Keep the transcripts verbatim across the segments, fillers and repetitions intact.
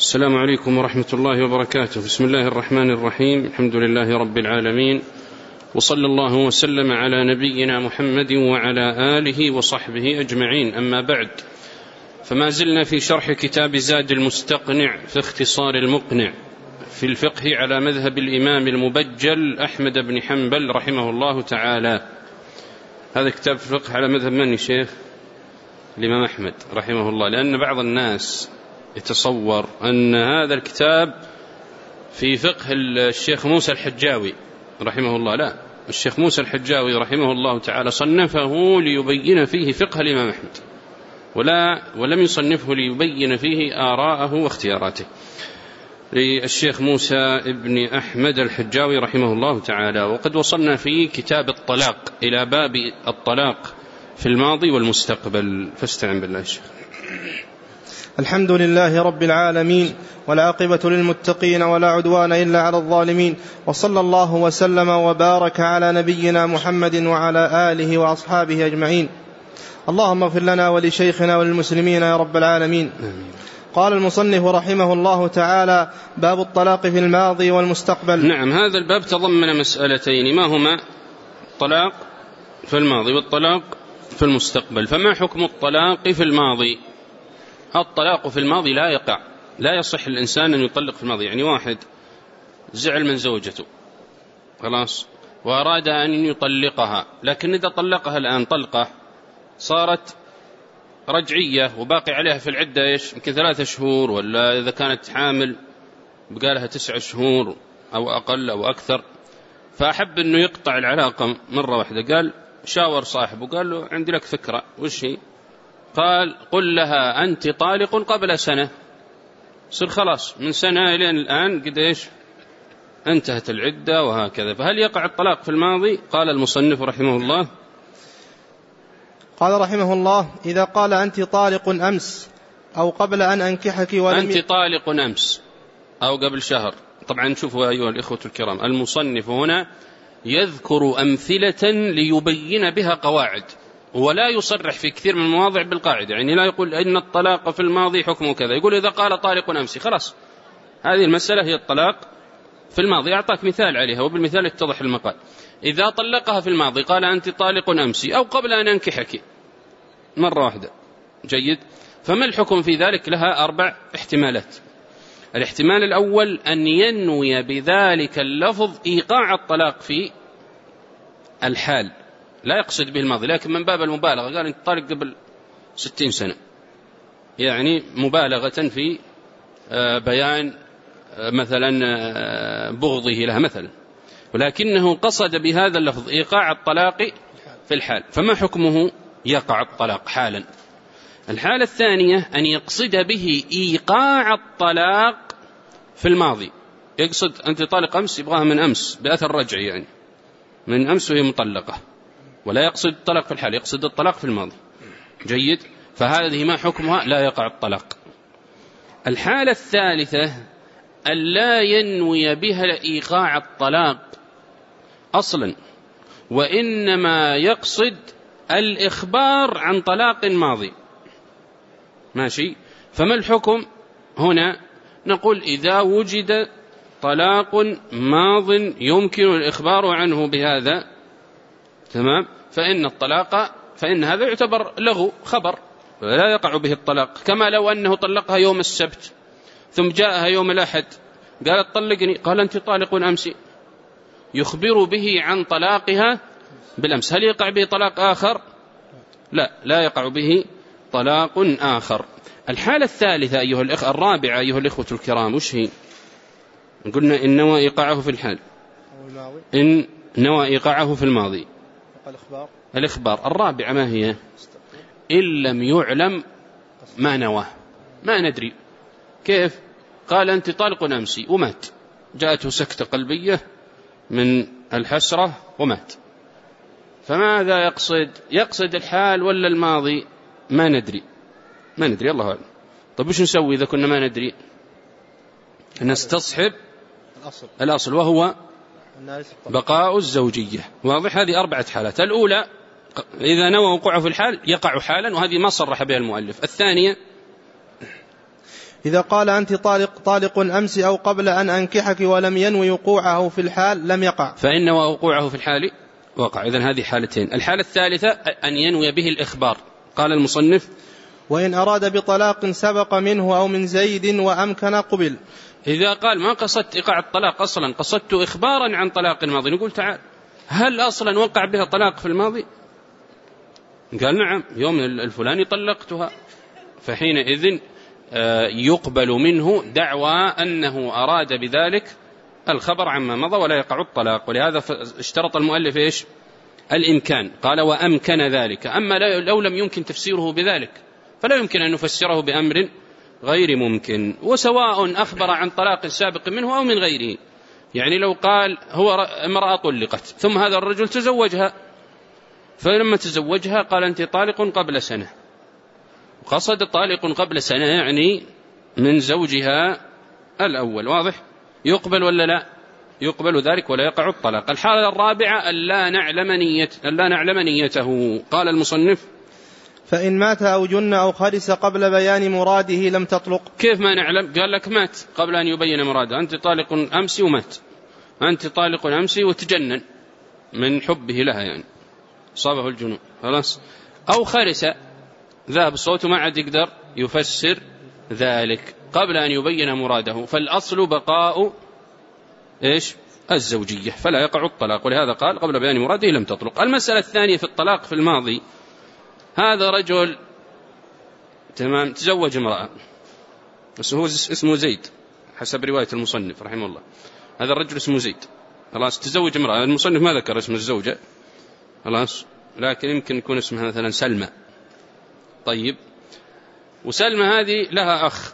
السلام عليكم ورحمة الله وبركاته. بسم الله الرحمن الرحيم. الحمد لله رب العالمين، وصلى الله وسلم على نبينا محمد وعلى آله وصحبه أجمعين. أما بعد، فما زلنا في شرح كتاب زاد المستقنع في اختصار المقنع في الفقه على مذهب الإمام المبجل أحمد بن حنبل رحمه الله تعالى. هذا كتاب الفقه على مذهب من شيخ؟ الإمام أحمد رحمه الله، لأن بعض الناس يتصور أن هذا الكتاب في فقه الشيخ موسى الحجاوي رحمه الله. لا، الشيخ موسى الحجاوي رحمه الله تعالى صنفه ليبين فيه فقه الإمام أحمد، ولا ولم يصنفه ليبين فيه آراءه واختياراته. للشيخ موسى ابن أحمد الحجاوي رحمه الله تعالى. وقد وصلنا في كتاب الطلاق إلى باب الطلاق في الماضي والمستقبل، فاستعن بالله الشيخ. الحمد لله رب العالمين، والعاقبة للمتقين ولا عدوان إلا على الظالمين، وصلى الله وسلم وبارك على نبينا محمد وعلى آله وأصحابه أجمعين. اللهم اغفر لنا ولشيخنا وللمسلمين يا رب العالمين. قال المصنف رحمه الله تعالى: باب الطلاق في الماضي والمستقبل. نعم، هذا الباب تضمن مسألتين، ما هما؟ الطلاق في الماضي والطلاق في المستقبل. فما حكم الطلاق في الماضي؟ الطلاق في الماضي لا يقع، لا يصح الإنسان أن يطلق في الماضي. يعني واحد زعل من زوجته خلاص وأراد أن يطلقها، لكن إذا طلقها الآن طلقة صارت رجعية وباقي عليها في العدة إيش يمكن ثلاثة شهور، ولا إذا كانت حامل بقى لها تسع شهور أو أقل أو أكثر، فأحب أنه يقطع العلاقة مرة واحدة. قال شاور صاحبه قال له عندي لك فكرة. وش هي؟ قال قل لها أنت طالق قبل سنة. صار خلاص من سنة إلى الآن قد إيش انتهت العدة وهكذا. فهل يقع الطلاق في الماضي؟ قال المصنف رحمه الله قال رحمه الله: إذا قال أنت طالق أمس أو قبل أن أنكحك ولم أنت طالق أمس أو قبل شهر. طبعا شوفوا أيها الإخوة الكرام، المصنف هنا يذكر أمثلة ليبين بها قواعد، ولا يصرح في كثير من المواضع بالقاعدة. يعني لا يقول إن الطلاق في الماضي حكمه كذا، يقول إذا قال طالق أمس خلاص هذه المسألة هي الطلاق في الماضي. أعطاك مثال عليها وبالمثال يتضح المقال. إذا طلقها في الماضي قال أنت طالق أمس أو قبل أن أنكحك مرة واحدة، جيد. فما الحكم في ذلك؟ لها أربع احتمالات. الاحتمال الأول أن ينوي بذلك اللفظ إيقاع الطلاق في الحال، لا يقصد به الماضي، لكن من باب المبالغة قال أنت طالق قبل ستين سنة، يعني مبالغة في بيان مثلا بغضه لها مثلا، ولكنه قصد بهذا اللفظ إيقاع الطلاق في الحال. فما حكمه؟ يقع الطلاق حالا. الحالة الثانية أن يقصد به إيقاع الطلاق في الماضي، يقصد أنت طالق أمس يبغاها من أمس بأثر رجعي، يعني من أمس وهي مطلقة، ولا يقصد الطلاق في الحال، يقصد الطلاق في الماضي، جيد. فهذه ما حكمها؟ لا يقع الطلاق. الحالة الثالثة أن لا ينوي بها إيقاع الطلاق أصلا، وإنما يقصد الإخبار عن طلاق ماضي، ماشي. فما الحكم هنا؟ نقول إذا وجد طلاق ماض يمكن الإخبار عنه بهذا، تمام، فإن الطلاق فإن هذا يعتبر له خبر لا يقع به الطلاق. كما لو أنه طلقها يوم السبت ثم جاءها يوم الأحد قالت طلقني، قال أنت طالق أمس، يخبر به عن طلاقها بالأمس. هل يقع به طلاق آخر؟ لا، لا يقع به طلاق آخر. الحالة الثالثة أيها الأخ الرابعة أيها الإخوة الكرام، وش هي؟ قلنا إن نوى إيقاعه في الحال، إن نوى إيقاعه في الماضي. الإخبار. الإخبار الرابعة ما هي؟ إن لم يعلم ما نواه، ما ندري كيف. قال أنت طالق أمس ومات، جاءته سكتة قلبية من الحسرة ومات، فماذا يقصد؟ يقصد الحال ولا الماضي؟ ما ندري، ما ندري، الله أعلم. طب وش نسوي إذا كنا ما ندري؟ نستصحب الأصل, الأصل وهو بقاء الزوجية، واضح. هذه أربعة حالات. الأولى إذا نوى وقوعه في الحال يقع حالا، وهذه ما صرح بها المؤلف. الثانية إذا قال أنت طالق, طالق أمس أو قبل أن أنكحك ولم ينوي وقوعه في الحال لم يقع، فإن وقوعه في الحال وقع. إذن هذه حالتين. الحالة الثالثة أن ينوي به الإخبار. قال المصنف: وإن أراد بطلاق سبق منه أو من زيد وأمكن قبل. إذا قال ما قصدت إيقاع الطلاق أصلا، قصدت إخبارا عن طلاق الماضي، نقول تعال هل أصلا وقع بها طلاق في الماضي؟ قال نعم يوم الفلاني طلقتها، فحينئذ يقبل منه دعوى أنه أراد بذلك الخبر عما مضى ولا يقع الطلاق. ولهذا اشترط المؤلف إيش؟ الإمكان. قال وأمكن ذلك. أما لو لم يمكن تفسيره بذلك فلا يمكن أن نفسره بأمر غير ممكن، وسواء أخبر عن طلاق سابق منه أو من غيره. يعني لو قال هو امرأة طلقت ثم هذا الرجل تزوجها، فلما تزوجها قال أنت طالق قبل سنة، وقصد طالق قبل سنة يعني من زوجها الأول، واضح؟ يقبل ولا لا؟ يقبل ذلك ولا يقع الطلاق. الحالة الرابعة ألا نعلم نية ألا نعلم نيته. قال المصنف: فإن مات أو جن أو خرس قبل بيان مراده لم تطلق. كيف ما نعلم؟ قال لك مات قبل أن يبين مراده، أنت طالق أمسي ومات، أنت طالق أمسي وتجنن من حبه لها، يعني صابه الجنون خلاص. أو خرس ذهب صوته ما عاد يقدر يفسر ذلك قبل أن يبين مراده، فالأصل بقاء إيش؟ الزوجية، فلا يقع الطلاق. ولهذا قال قبل بيان مراده لم تطلق. المسألة الثانية في الطلاق في الماضي: هذا رجل تمام تزوج امرأة، بس هو اسمه زيد حسب رواية المصنف رحمه الله، هذا الرجل اسمه زيد خلاص، تزوج امرأة. المصنف ما ذكر اسم الزوجة خلاص، لكن يمكن يكون اسمها مثلا سلمى. طيب، وسلمى هذه لها أخ،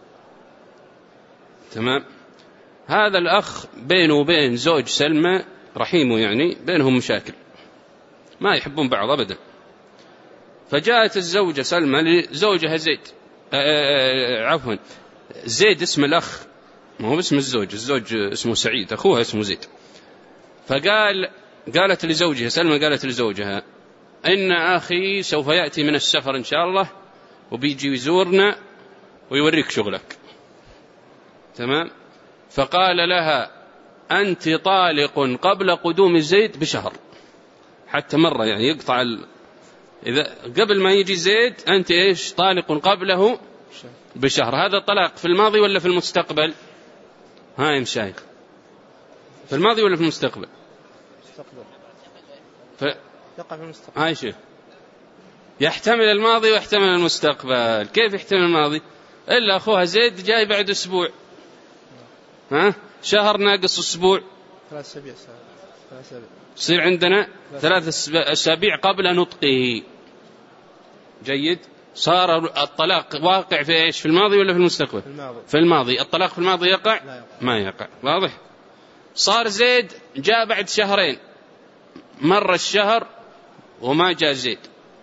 تمام، هذا الأخ بينه وبين زوج سلمى رحيمه، يعني بينهم مشاكل ما يحبون بعض أبدا. فجاءت الزوجة سلمى لزوجها زيد، عفوا زيد اسم الأخ ما هو اسم الزوج، الزوج اسمه سعيد، أخوها اسمه زيد. فقال قالت لزوجها سلمى قالت لزوجها: إن أخي سوف يأتي من السفر إن شاء الله وبيجي يزورنا ويوريك شغلك، تمام. فقال لها: أنت طالق قبل قدوم زيد بشهر، حتى مرة يعني يقطع ال... إذا قبل ما يجي زيد أنت إيش طالق قبله بشهر. هذا طلاق في الماضي ولا في المستقبل؟ ها يا مشايخ، في الماضي ولا في المستقبل؟ ف... يقع في المستقبل. هاي شيء يحتمل الماضي ويحتمل المستقبل. كيف يحتمل الماضي؟ إلا أخوها زيد جاي بعد أسبوع، ها شهر ناقص أسبوع، ثلاث أسابيع يصير عندنا ثلاث أسابيع قبل نطقه. جيد. صار الطلاق واقع في إيش؟ في الماضي ولا في المستقبل؟ في الماضي. في الماضي. الطلاق في الماضي يقع؟ لا يقع. ما يقع. واضح. صار زيد جاء بعد شهرين، مر الشهر وما جاء زيد،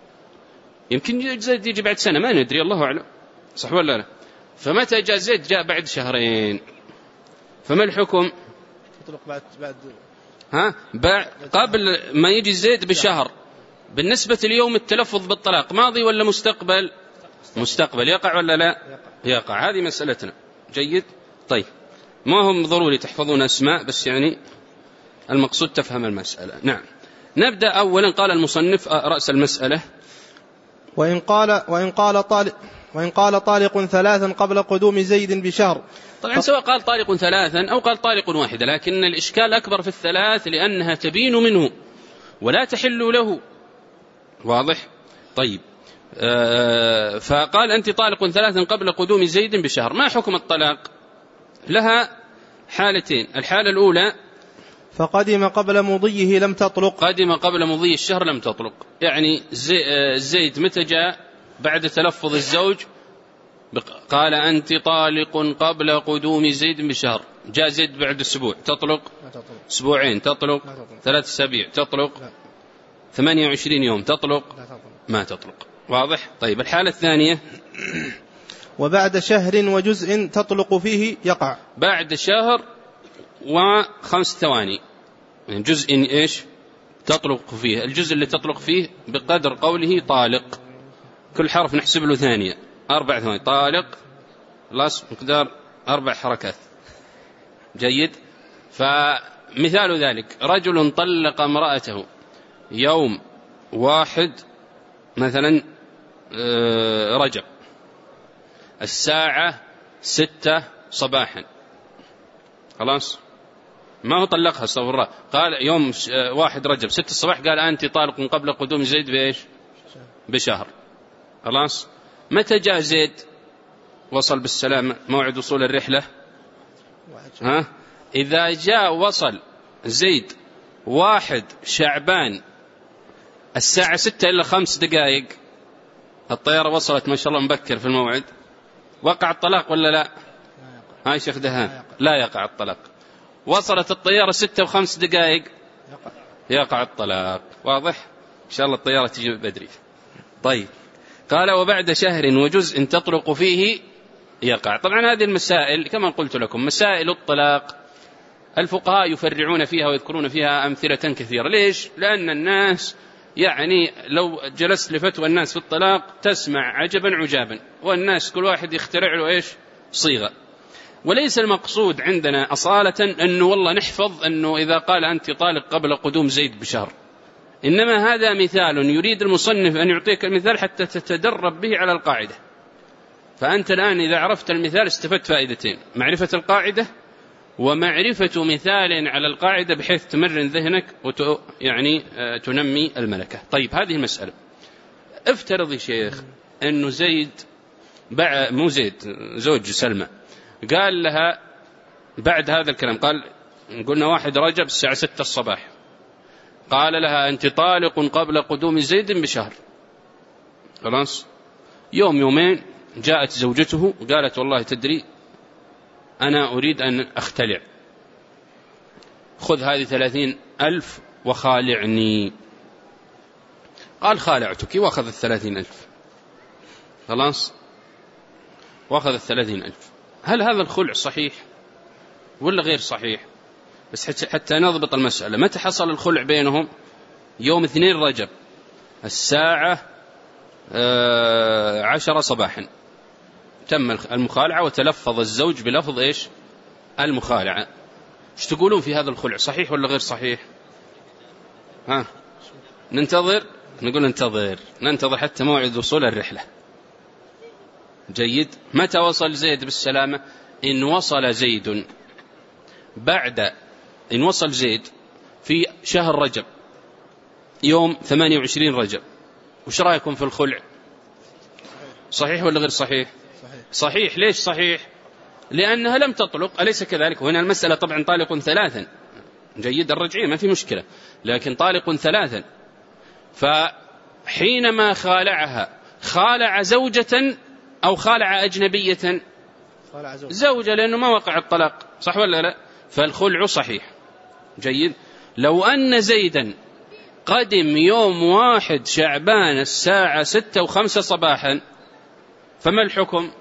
يمكن زيد يجي بعد سنة ما ندري، الله أعلم، صح ولا لا؟ فمتى جاء زيد؟ جاء بعد شهرين، فما الحكم؟ تطلق بعد بعد ها بعد قبل ما يجي زيد بشهر. بالنسبة ليوم التلفظ بالطلاق ماضي ولا مستقبل؟ مستقبل. يقع ولا لا؟ يقع. هذه مسألتنا. جيد. طيب، ما هم ضروري تحفظون أسماء، بس يعني المقصود تفهم المسألة. نعم. نبدأ أولا. قال المصنف رأس المسألة: وإن قال وإن قال طالق وإن قال طالق ثلاثا قبل قدوم زيد بشهر. طبعا سواء قال طالق ثلاثا أو قال طالق واحدة، لكن الإشكال أكبر في الثلاث لأنها تبين منه ولا تحل له. واضح. طيب، آه فقال أنت طالق ثلاثا قبل قدوم زيد بشهر. ما حكم الطلاق؟ لها حالتين. الحالة الأولى: فقدم قبل مضيه لم تطلق. قدم قبل مضي الشهر لم تطلق، يعني زي زيد متى جاء؟ بعد تلفظ الزوج، قال أنت طالق قبل قدوم زيد بشهر، جاء زيد بعد أسبوع، تطلق؟ أسبوعين تطلق؟ ثلاث أسابيع تطلق؟ ثمانية وعشرين يوم تطلق؟ ما تطلق. واضح. طيب، الحالة الثانية: وبعد شهر وجزء تطلق فيه يقع. بعد شهر وخمس ثواني، يعني جزء إيش تطلق فيه؟ الجزء اللي تطلق فيه بقدر قوله طالق، كل حرف نحسب له ثانية، أربع ثواني. طالق خلاص مقدار أربع حركات. جيد. فمثال ذلك رجل طلق امرأته يوم واحد مثلا رجب الساعة ستة صباحا، خلاص ما هو طلقها استغفر الله، قال يوم واحد رجب ستة الصباح قال أنت طالق قبل قدوم زيد بإيش؟ بشهر. خلاص متى جاء زيد؟ وصل بالسلامة موعد وصول الرحلة. ها؟ إذا جاء وصل زيد واحد شعبان الساعة ستة إلا خمس دقائق، الطيارة وصلت ما شاء الله مبكر في الموعد، وقع الطلاق ولا لا؟ هاي شيخ دهان لا يقع الطلاق. وصلت الطيارة ستة وخمس دقائق يقع الطلاق. واضح؟ إن شاء الله الطيارة تجي بدري. طيب قال وبعد شهر وجزء تطلق فيه يقع. طبعا هذه المسائل كما قلت لكم مسائل الطلاق الفقهاء يفرعون فيها ويذكرون فيها أمثلة كثيرة. ليش؟ لأن الناس يعني لو جلست لفتوى الناس في الطلاق تسمع عجبا عجابا، والناس كل واحد يخترع له إيش؟ صيغة. وليس المقصود عندنا أصالة أنه والله نحفظ أنه إذا قال أنت طالق قبل قدوم زيد بشهر، إنما هذا مثال يريد المصنف أن يعطيك المثال حتى تتدرب به على القاعدة. فأنت الآن إذا عرفت المثال استفدت فائدتين: معرفة القاعدة ومعرفة مثال على القاعدة بحيث تمرن ذهنك وت... يعني تنمي الملكة. طيب هذه المسألة. افترض يا شيخ أنه زيد بع... مو زيد زوج سلمى قال لها بعد هذا الكلام، قال قلنا واحد رجب الساعة ستة الصباح، قال لها أنت طالق قبل قدوم زيد بشهر. خلاص يوم يومين جاءت زوجته قالت والله تدري أنا أريد أن أختلع، خذ هذه ثلاثين ألف وخالعني. قال خالعتك، وأخذ الثلاثين ألف. خلاص وأخذ الثلاثين ألف. هل هذا الخلع صحيح ولا غير صحيح؟ بس حتى نضبط المسألة. متى حصل الخلع بينهم؟ يوم اثنين رجب الساعة عشرة صباحا تم المخالعة وتلفظ الزوج بلفظ إيش؟ المخالعة. ايش تقولون في هذا الخلع؟ صحيح ولا غير صحيح؟ ها ننتظر؟ نقول ننتظر ننتظر حتى موعد وصول الرحلة. جيد. متى وصل زيد بالسلامة؟ إن وصل زيد بعد إن وصل زيد في شهر رجب يوم ثمانية وعشرين رجب، وش رأيكم في الخلع؟ صحيح ولا غير صحيح؟ صحيح. صحيح. ليش صحيح؟ لأنها لم تطلق، أليس كذلك؟ وهنا المسألة طبعا طالق ثلاثا. جيد. الرجعية ما في مشكلة، لكن طالق ثلاثا. فحينما خالعها خالع زوجة أو خالع أجنبية؟ خالع زوجة. زوجة، لأنه ما وقع الطلاق، صح ولا لا؟ فالخلع صحيح. جيد. لو أن زيدا قدم يوم واحد شعبان الساعة ستة وخمسة صباحا فما الحكم؟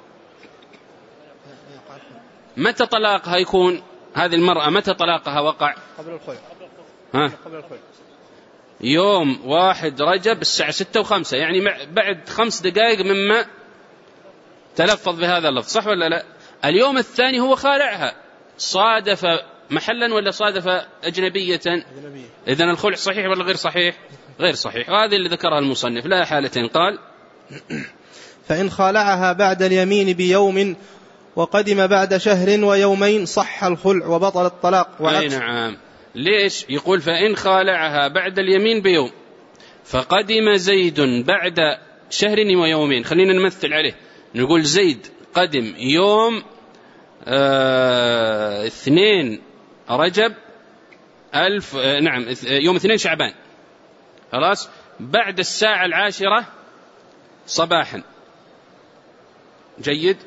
متى طلاقها يكون؟ هذه المرأة متى طلاقها وقع؟ قبل الخلع. ها؟ قبل الخلع. يوم واحد رجب الساعة ستة وخمسة، يعني بعد خمس دقائق مما تلفظ بهذا اللفظ، صح ولا لا؟ اليوم الثاني هو خالعها، صادف محلا ولا صادف أجنبية؟ أجنبية. إذن الخلع صحيح ولا غير صحيح؟ غير صحيح. وهذه اللي ذكرها المصنف. لا حالتين. قال فإن خالعها بعد اليمين بيوم وقدم بعد شهر ويومين صح الخلع وبطل الطلاق. أي نعم. ليش يقول فإن خالعها بعد اليمين بيوم فقدم زيد بعد شهر ويومين؟ خلينا نمثل عليه، نقول زيد قدم يوم آه اثنين رجب ألف آه نعم يوم اثنين شعبان، خلاص بعد الساعة العاشرة صباحا. جيد.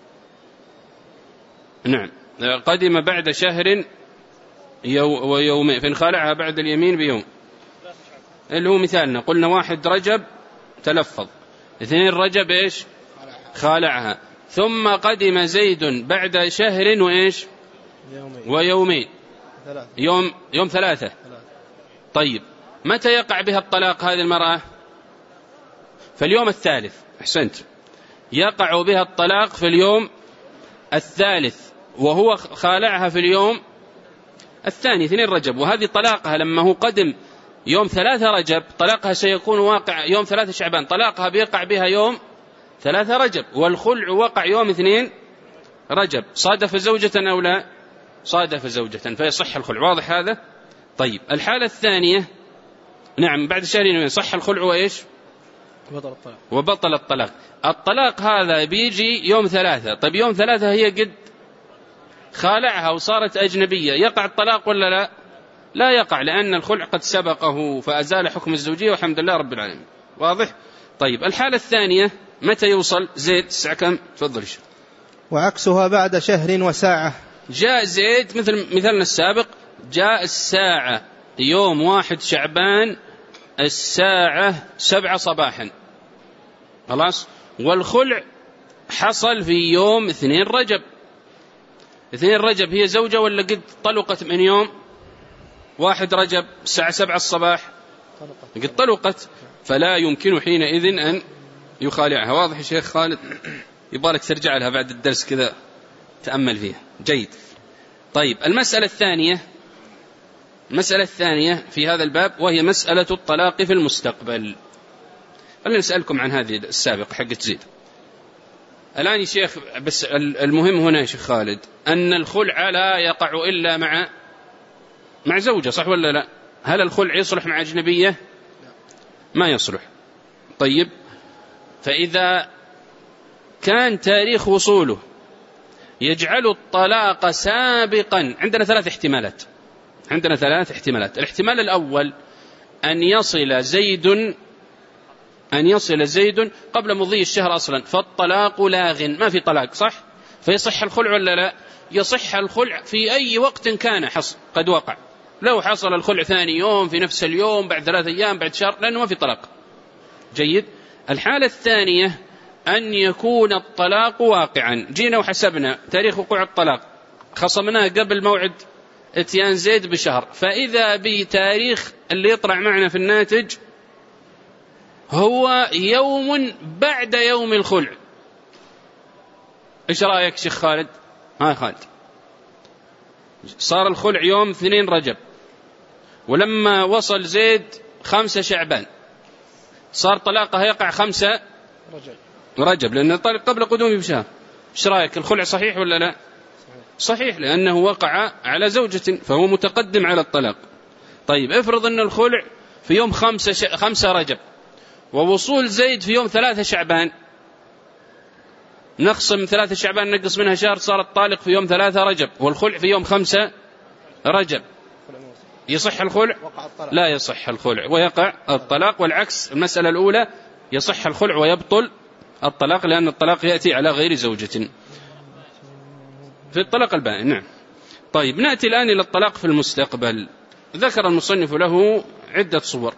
نعم. قدم بعد شهر يو ويومين فإن خالعها بعد اليمين بيوم، اللي هو مثالنا قلنا واحد رجب تلفظ، اثنين رجب إيش؟ خالعها. ثم قدم زيد بعد شهر وإيش؟ ويومين، يوم يوم ثلاثة. طيب متى يقع بها الطلاق هذه المرأة؟ في اليوم الثالث. أحسنت. يقع بها الطلاق في اليوم الثالث وهو خالعها في اليوم الثاني اثنين رجب، وهذه طلاقها لما هو قدم يوم ثلاثة رجب طلاقها سيكون واقع يوم ثلاثة شعبان، طلاقها بيقع بها يوم ثلاثة رجب، والخلع وقع يوم اثنين رجب. صادف زوجة أو لا؟ صادف زوجة، فيصح الخلع. واضح هذا؟ طيب الحالة الثانية، نعم بعد شهرين صح الخلع وإيش؟ وبطل الطلاق. وبطل الطلاق. الطلاق هذا بيجي يوم ثلاثة. طيب يوم ثلاثة هي قد خالعها وصارت أجنبية، يقع الطلاق ولا لا؟ لا يقع، لأن الخلع قد سبقه فأزال حكم الزوجية والحمد لله رب العالمين. واضح؟ طيب الحالة الثانية متى يوصل زيد؟ الساعة كم؟ تفضل. وعكسها بعد شهر وساعة. جاء زيد مثل مثلنا السابق، جاء الساعة يوم واحد شعبان الساعة سبعة صباحا، خلاص، والخلع حصل في يوم اثنين رجب. اثنين رجب هي زوجة ولا قد طلقت من يوم واحد رجب الساعة سبعة الصباح؟ قد طلقت، فلا يمكن حينئذ أن يخالعها. واضح يا شيخ خالد؟ يبالك ترجع لها بعد الدرس كذا تأمل فيها. جيد. طيب المسألة الثانية، المسألة الثانية في هذا الباب وهي مسألة الطلاق في المستقبل. خلينا نسألكم عن هذه السابقة حقت زيد. الآن يا شيخ، بس المهم هنا يا شيخ خالد أن الخلع لا يقع إلا مع مع زوجة، صح ولا لا؟ هل الخلع يصلح مع أجنبية؟ ما يصلح. طيب فإذا كان تاريخ وصوله يجعل الطلاق سابقا، عندنا ثلاث احتمالات. عندنا ثلاث احتمالات. الاحتمال الأول أن يصل زيد أن يصل زيد قبل مضي الشهر أصلا، فالطلاق لاغ، ما في طلاق، صح؟ فيصح الخلع ولا لا؟ يصح الخلع في أي وقت كان حصل قد وقع. لو حصل الخلع ثاني يوم، في نفس اليوم، بعد ثلاثة أيام، بعد شهر، لأنه ما في طلاق. جيد. الحالة الثانية أن يكون الطلاق واقعا. جينا وحسبنا تاريخ وقوع الطلاق، خصمناه قبل موعد اتيان زيد بشهر، فإذا بتاريخ اللي يطلع معنا في الناتج هو يوم بعد يوم الخلع. إيش رأيك شيخ خالد؟ ها خالد، صار الخلع يوم اثنين رجب، ولما وصل زيد خمسة شعبان صار طلاقه يقع خمسة رجب, رجب لأنه طلق قبل قدومه بشهر. إيش رأيك؟ الخلع صحيح ولا لا؟ صحيح، لأنه وقع على زوجة فهو متقدم على الطلاق. طيب افرض أن الخلع في يوم خمسة, ش... خمسة رجب ووصول زيد في يوم ثلاثة شعبان، نقسم ثلاثة شعبان نقص منها شهر، صار الطالق في يوم ثلاثة رجب والخلع في يوم خمسة رجب. يصح الخلع؟ لا يصح الخلع ويقع الطلاق. والعكس المسألة الأولى يصح الخلع ويبطل الطلاق، لأن الطلاق يأتي على غير زوجة في الطلاق البائن. نعم. طيب نأتي الآن إلى الطلاق في المستقبل. ذكر المصنف له عدة صور،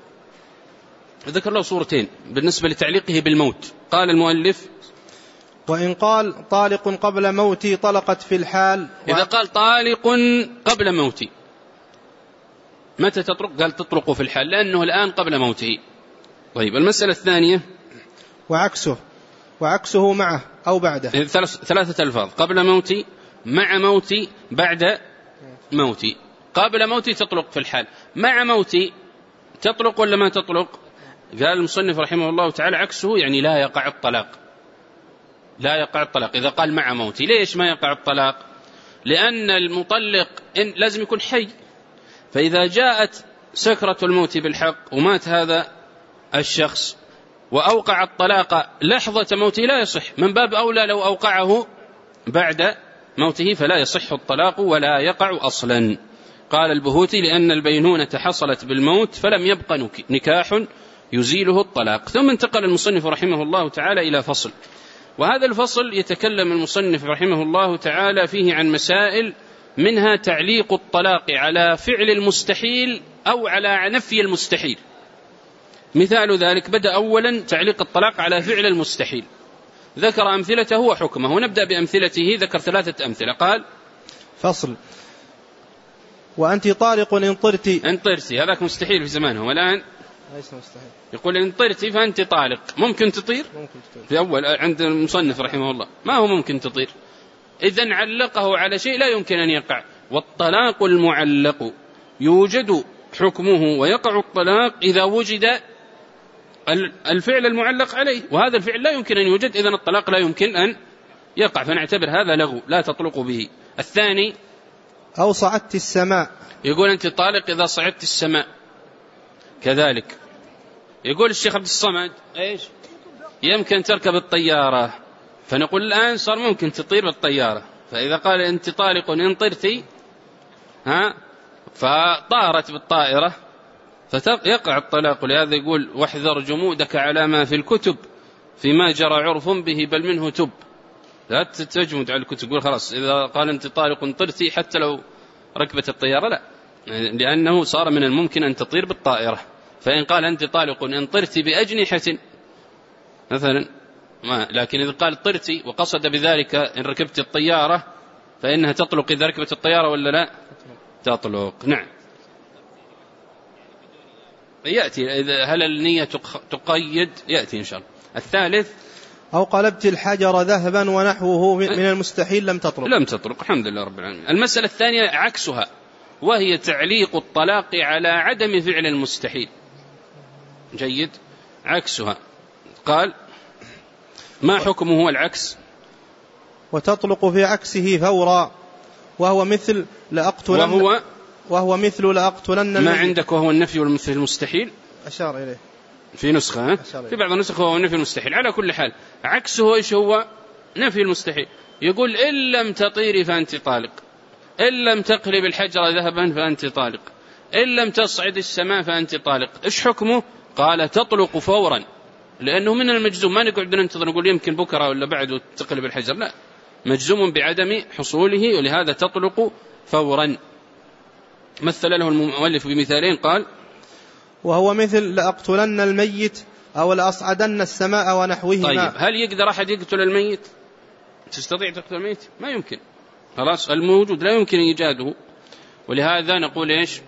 ذكر له صورتين بالنسبة لتعليقه بالموت. قال المؤلف: وإن قال طالق قبل موتي طلقت في الحال. إذا قال طالق قبل موتي متى تطرق؟ قال تطرق في الحال، لأنه الآن قبل موته. طيب المسألة الثانية: وعكسه وعكسه معه أو بعده. ثلاثة ألفاظ: قبل موتي، مع موتي، بعد موتي. قبل موتي تطلق في الحال، مع موتي تطلق ولا ما تطلق؟ قال المصنف رحمه الله تعالى: عكسه، يعني لا يقع الطلاق. لا يقع الطلاق إذا قال مع موتي. ليش ما يقع الطلاق؟ لأن المطلق إن لازم يكون حي، فإذا جاءت سكرة الموت بالحق ومات هذا الشخص وأوقع الطلاق لحظة موته لا يصح، من باب أولى لو أوقعه بعد موته فلا يصح الطلاق ولا يقع أصلا. قال البهوتي: لأن البينونة حصلت بالموت فلم يبق نكاح يزيله الطلاق. ثم انتقل المصنف رحمه الله تعالى إلى فصل، وهذا الفصل يتكلم المصنف رحمه الله تعالى فيه عن مسائل، منها تعليق الطلاق على فعل المستحيل أو على نفي المستحيل. مثال ذلك: بدأ أولا تعليق الطلاق على فعل المستحيل، ذكر أمثلته وحكمه، ونبدأ بأمثلته. ذكر ثلاثة أمثلة. قال: فصل: وأنت طالق إن طرتي. إن طرتي هذاك مستحيل في زمانه، والآن ليس مستحيل. يقول إن طرتي فأنت طالق. ممكن تطير؟ ممكن تطير. في أول عند المصنف رحمه الله ما هو ممكن تطير، إذن علقه على شيء لا يمكن أن يقع. والطلاق المعلق يوجد حكمه ويقع الطلاق إذا وجد الفعل المعلق عليه، وهذا الفعل لا يمكن أن يوجد، إذن الطلاق لا يمكن أن يقع، فنعتبر هذا لغو لا تطلق به. الثاني أو صعدت السماء، يقول أنت طالق إذا صعدت السماء. كذلك يقول الشيخ عبد الصمد إيش؟ يمكن تركب الطيارة، فنقول الآن صار ممكن تطير بالطيارة، فإذا قال أنت طالق إن طرتي ها فطارت بالطائرة فيقع الطلاق. لهذا يقول واحذر جمودك على ما في الكتب فيما جرى عرف به بل منه تب. لا تجمد على الكتب، يقول خلاص إذا قال أنت طالق طرتي حتى لو ركبت الطيارة لا، لأنه صار من الممكن أن تطير بالطائرة. فإن قال أنت طالق إن طرتي بأجنحة مثلا ما، لكن إذا قال طرتي وقصد بذلك إن ركبت الطيارة فإنها تطلق إذا ركبت الطيارة ولا لا؟ تطلق. نعم يأتي هل النية تقيد، يأتي إن شاء الله. الثالث أو قلبت الحجر ذهبا ونحوه من المستحيل لم تطلق، لم تطلق. الحمد لله رب العالمين. المسألة الثانية عكسها، وهي تعليق الطلاق على عدم فعل المستحيل. جيد، عكسها قال ما حكمه العكس؟ وتطلق في عكسه فورا، وهو مثل لأقتلن، وهو وهو مثل لأقتلن. ما عندك وهو النفي والمثل المستحيل أشار إليه في نسخة، في بعض النسخ هو النفي المستحيل. على كل حال عكسه إيش هو؟ نفي المستحيل. يقول إن لم تطيري فأنت طالق، إن لم تقلب الحجر ذهبا فأنت طالق، إن لم تصعد السماء فأنت طالق. إيش حكمه؟ قال تطلق فورا، لأنه من المجزوم، ما نقعد ننتظر نقول يمكن بكرة ولا بعد تقلب الحجر، لا، مجزوم بعدم حصوله، ولهذا تطلق فورا. مثل له المؤلف بمثالين قال وهو مثل لأقتلن الميت أو لأصعدن السماء ونحوهما. طيب هل يقدر أحد يقتل الميت؟ تستطيع تقتل الميت؟ ما يمكن، خلاص الموجود لا يمكن إيجاده. ولهذا نقول إيش؟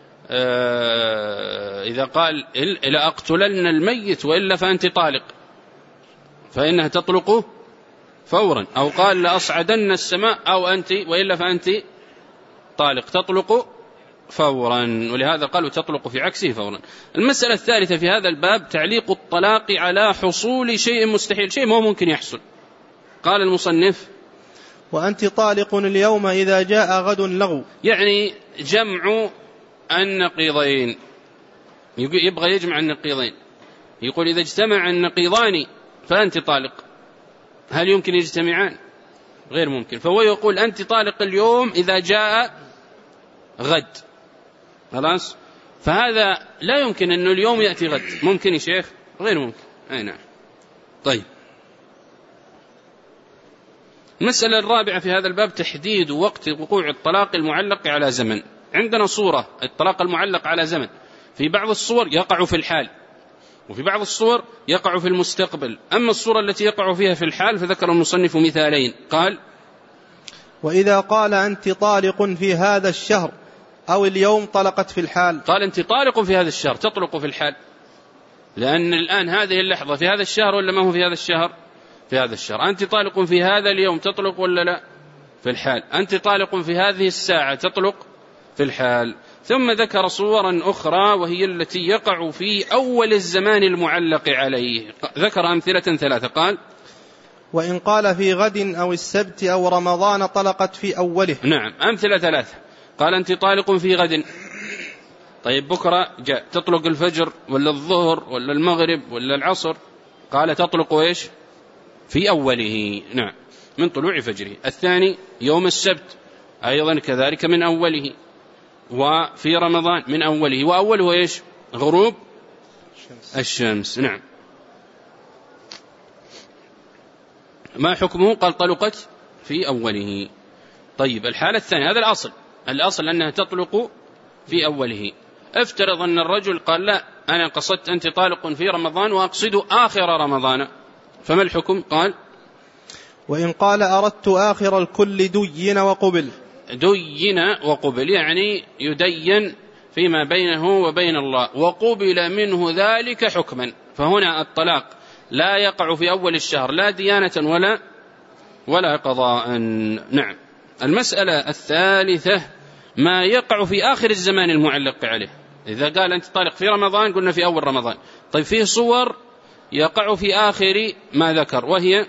آه إذا قال لأقتلن الميت وإلا فأنت طالق فإنها تطلق فورا، أو قال لأصعدن السماء أو أنت وإلا فأنت طالق، تطلق فورا. ولهذا قالوا تطلق في عكسه فورا. المسألة الثالثة في هذا الباب تعليق الطلاق على حصول شيء مستحيل، شيء ما ممكن يحصل. قال المصنف وأنت طالق اليوم إذا جاء غد لغو، يعني جمع النقيضين، يبغى يجمع النقيضين. يقول إذا اجتمع النقيضان فأنت طالق، هل يمكن يجتمعان؟ غير ممكن. فهو يقول أنت طالق اليوم إذا جاء غد، خلاص، فهذا لا يمكن أنه اليوم يأتي غد. ممكن يا شيخ؟ غير ممكن. أي نعم. طيب المسألة الرابعة في هذا الباب تحديد وقت وقوع الطلاق المعلق على زمن. عندنا صورة الطلاق المعلق على زمن، في بعض الصور يقع في الحال، وفي بعض الصور يقع في المستقبل. أما الصورة التي يقع فيها في الحال فذكر المصنف مثالين، قال وإذا قال أنت طالق في هذا الشهر أو اليوم طلقت في الحال. قال أنت طالق في هذا الشهر، تطلق في الحال، لأن الآن هذه اللحظة في هذا الشهر ولا ما هو في هذا الشهر؟ في هذا الشهر. أنت طالق في هذا اليوم، تطلق ولا لا؟ في الحال. أنت طالق في هذه الساعة، تطلق في الحال. ثم ذكر صورا أخرى وهي التي يقع في أول الزمان المعلق عليه، ذكر أمثلة ثلاثة. قال وإن قال في غد أو السبت أو رمضان طلقت في أوله. نعم، أمثلة ثلاثة. قال أنت طالق في غد، طيب بكرة جاء، تطلق الفجر ولا الظهر ولا المغرب ولا العصر؟ قال تطلق إيش؟ في أوله، نعم، من طلوع فجره. الثاني يوم السبت أيضا كذلك من أوله، وفي رمضان من أوله، وأوله إيش؟ غروب الشمس. نعم. ما حكمه؟ قال طلقت في أوله. طيب الحالة الثانية، هذا الأصل، الأصل أنها تطلق في أوله. افترض أن الرجل قال لا، أنا قصدت أنت طالق في رمضان وأقصد آخر رمضان، فما الحكم؟ قال وإن قال أردت آخر الكل دين وقبل. دين وقبل يعني يدين فيما بينه وبين الله، وقبل منه ذلك حكما. فهنا الطلاق لا يقع في أول الشهر لا ديانة ولا ولا قضاء. نعم. المسألة الثالثة ما يقع في آخر الزمان المعلق عليه. إذا قال أنت طالق في رمضان قلنا في أول رمضان، طيب فيه صور يقع في آخر ما ذكر، وهي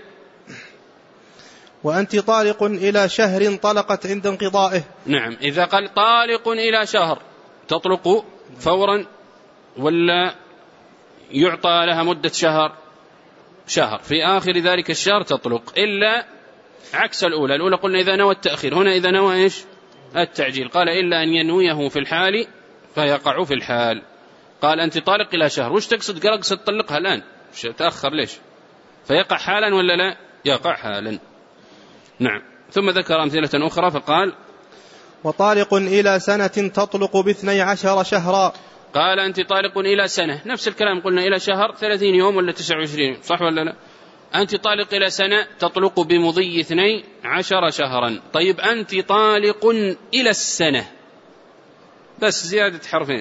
وأنت طالق إلى شهر طلقت عند انقضائه. نعم. إذا قال طالق إلى شهر تطلق فورا ولا يعطى لها مدة شهر؟ شهر، في آخر ذلك الشهر تطلق، إلا عكس الأولى. الأولى قلنا إذا نوى التأخير، هنا إذا نوى إيش؟ التعجيل. قال إلا أن ينويه في الحال فيقع في الحال. قال أنت طالق إلى شهر، وش تقصد؟ قال أقصد طلقها الآن، تأخر ليش؟ فيقع حالا ولا لا؟ يقع حالا. نعم. ثم ذكر أمثلة أخرى فقال وطالق إلى سنة تطلق باثني عشر شهرا. قال أنت طالق إلى سنة، نفس الكلام قلنا إلى شهر ثلاثين يوم ولا تسعة وعشرين، صح ولا لا؟ أنت طالق إلى سنة تطلق بمضي اثني عشر شهرا. طيب أنت طالق إلى السنة، بس زيادة حرفين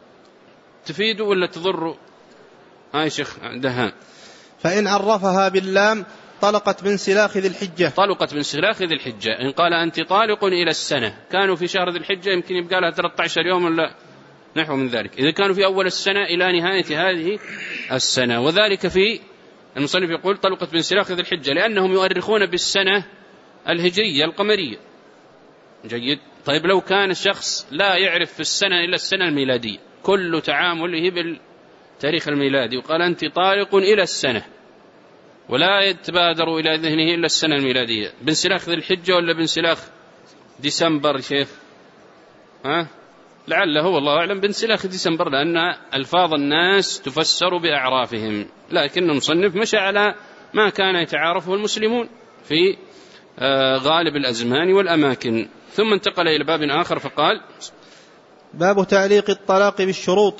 تفيد ولا تضر؟ هاي شيخ دهان. فإن عرفها باللام طلقت بانسلاخ ذي الحجة. طلقت بانسلاخ ذي الحجة. إن قال أنت طالق إلى السنة، كانوا في شهر ذي الحجة يمكن يبقى لها ثلاثة عشر يوم ولا نحو من ذلك. إذا كانوا في أول السنة إلى نهاية هذه السنة، وذلك في المصنف يقول طلقت بانسلاخ ذي الحجة لأنهم يؤرخون بالسنة الهجرية القمرية. جيد. طيب لو كان الشخص لا يعرف في السنة إلا السنة الميلادية، كل تعامله بالتاريخ الميلادي، وقال أنت طالق إلى السنة ولا يتبادر إلى ذهنه إلا السنة الميلادية، بانسلاخ ذي الحجة ولا بانسلاخ ديسمبر شيخ؟ ها؟ لعله والله أعلم بانسلاخ ديسمبر، لأن ألفاظ الناس تفسر بأعرافهم، لكن المصنف مشى على ما كان يتعارفه المسلمون في غالب الأزمان والأماكن. ثم انتقل إلى باب آخر فقال باب تعليق الطلاق بالشروط.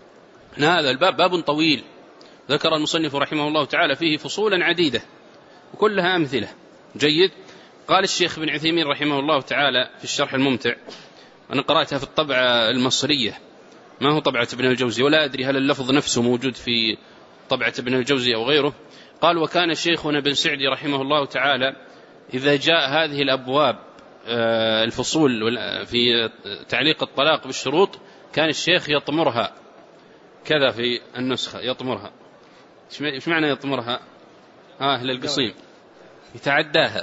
هذا الباب باب طويل، ذكر المصنف رحمه الله تعالى فيه فصولا عديدة وكلها أمثلة. جيد. قال الشيخ ابن عثيمين رحمه الله تعالى في الشرح الممتع، أنا قرأتها في الطبعة المصرية، ما هو طبعة ابن الجوزي، ولا أدري هل اللفظ نفسه موجود في طبعة ابن الجوزي أو غيره. قال وكان شيخنا ابن سعدي رحمه الله تعالى إذا جاء هذه الأبواب الفصول في تعليق الطلاق بالشروط كان الشيخ يطمرها كذا في النسخة، يطمرها. إيش معنى يطمرها؟ آه للقصيم، يتعداها.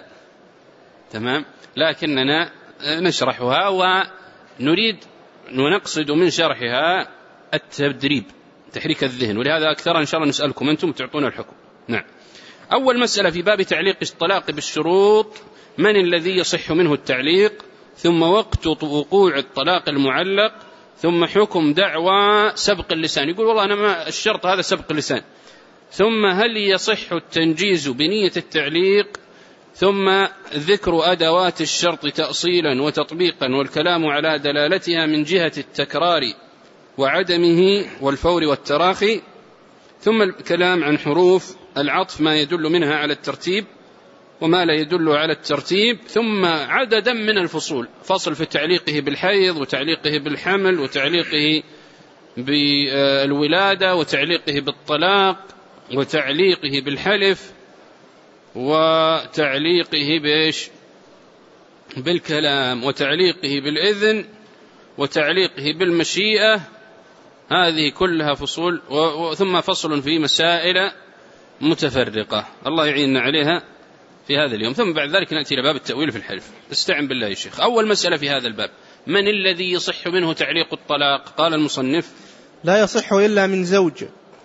تمام. لكننا نشرحها ونريد ونقصد من شرحها التدريب، تحريك الذهن، ولهذا أكثر إن شاء الله نسألكم أنتم تعطون الحكم. نعم. أول مسألة في باب تعليق الطلاق بالشروط: من الذي يصح منه التعليق، ثم وقت وقوع الطلاق المعلق، ثم حكم دعوى سبق اللسان، يقول والله أنا ما الشرط هذا سبق اللسان، ثم هل يصح التنجيز بنية التعليق، ثم ذكر أدوات الشرط تأصيلا وتطبيقا والكلام على دلالتها من جهة التكرار وعدمه والفور والتراخي، ثم الكلام عن حروف العطف ما يدل منها على الترتيب وما لا يدل على الترتيب، ثم عددا من الفصول: فصل في تعليقه بالحيض، وتعليقه بالحمل، وتعليقه بالولادة، وتعليقه بالطلاق، وتعليقه بالحلف، وتعليقه بإيش؟ بالكلام، وتعليقه بالإذن، وتعليقه بالمشيئة. هذه كلها فصول، ثم فصل في مسائل متفرقة الله يعيننا عليها في هذا اليوم. ثم بعد ذلك نأتي إلى باب التأويل في الحلف. استعن بالله يا شيخ. أول مسألة في هذا الباب: من الذي يصح منه تعليق الطلاق؟ قال المصنف: لا يصح إلا من زوج.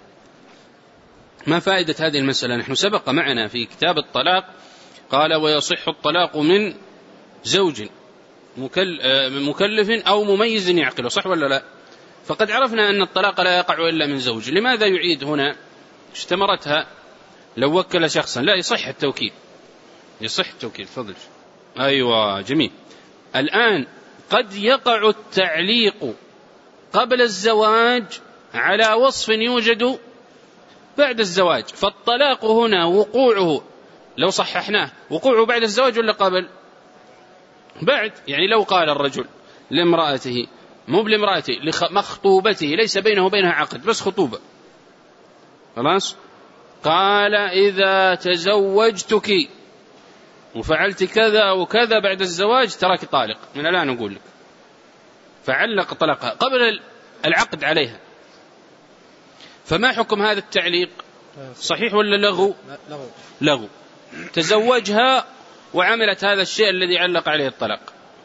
ما فائدة هذه المسألة؟ نحن سبق معنا في كتاب الطلاق قال: ويصح الطلاق من زوج مكلف أو مميز يعقله، صح ولا لا؟ فقد عرفنا أن الطلاق لا يقع إلا من زوج. لماذا يعيد هنا؟ اشتمرتها لو وكل شخصا. لا، يصح التوكيل، يصح التوكيل. تفضل. أيوة، جميل. الآن قد يقع التعليق قبل الزواج على وصف يوجد بعد الزواج، فالطلاق هنا وقوعه لو صححناه وقوعه بعد الزواج ولا قبل؟ بعد. يعني لو قال الرجل لامرأته، مو لامرأته، لمخطوبته، ليس بينه وبينها عقد بس خطوبة، خلاص، قال: إذا تزوجتك وفعلت كذا وكذا بعد الزواج تراك طالق من الآن أقول لك، فعلق طلقها قبل العقد عليها. فما حكم هذا التعليق؟ صحيح ولا لغو؟ لغو. تزوجها وعملت هذا الشيء الذي علق عليه الطلاق.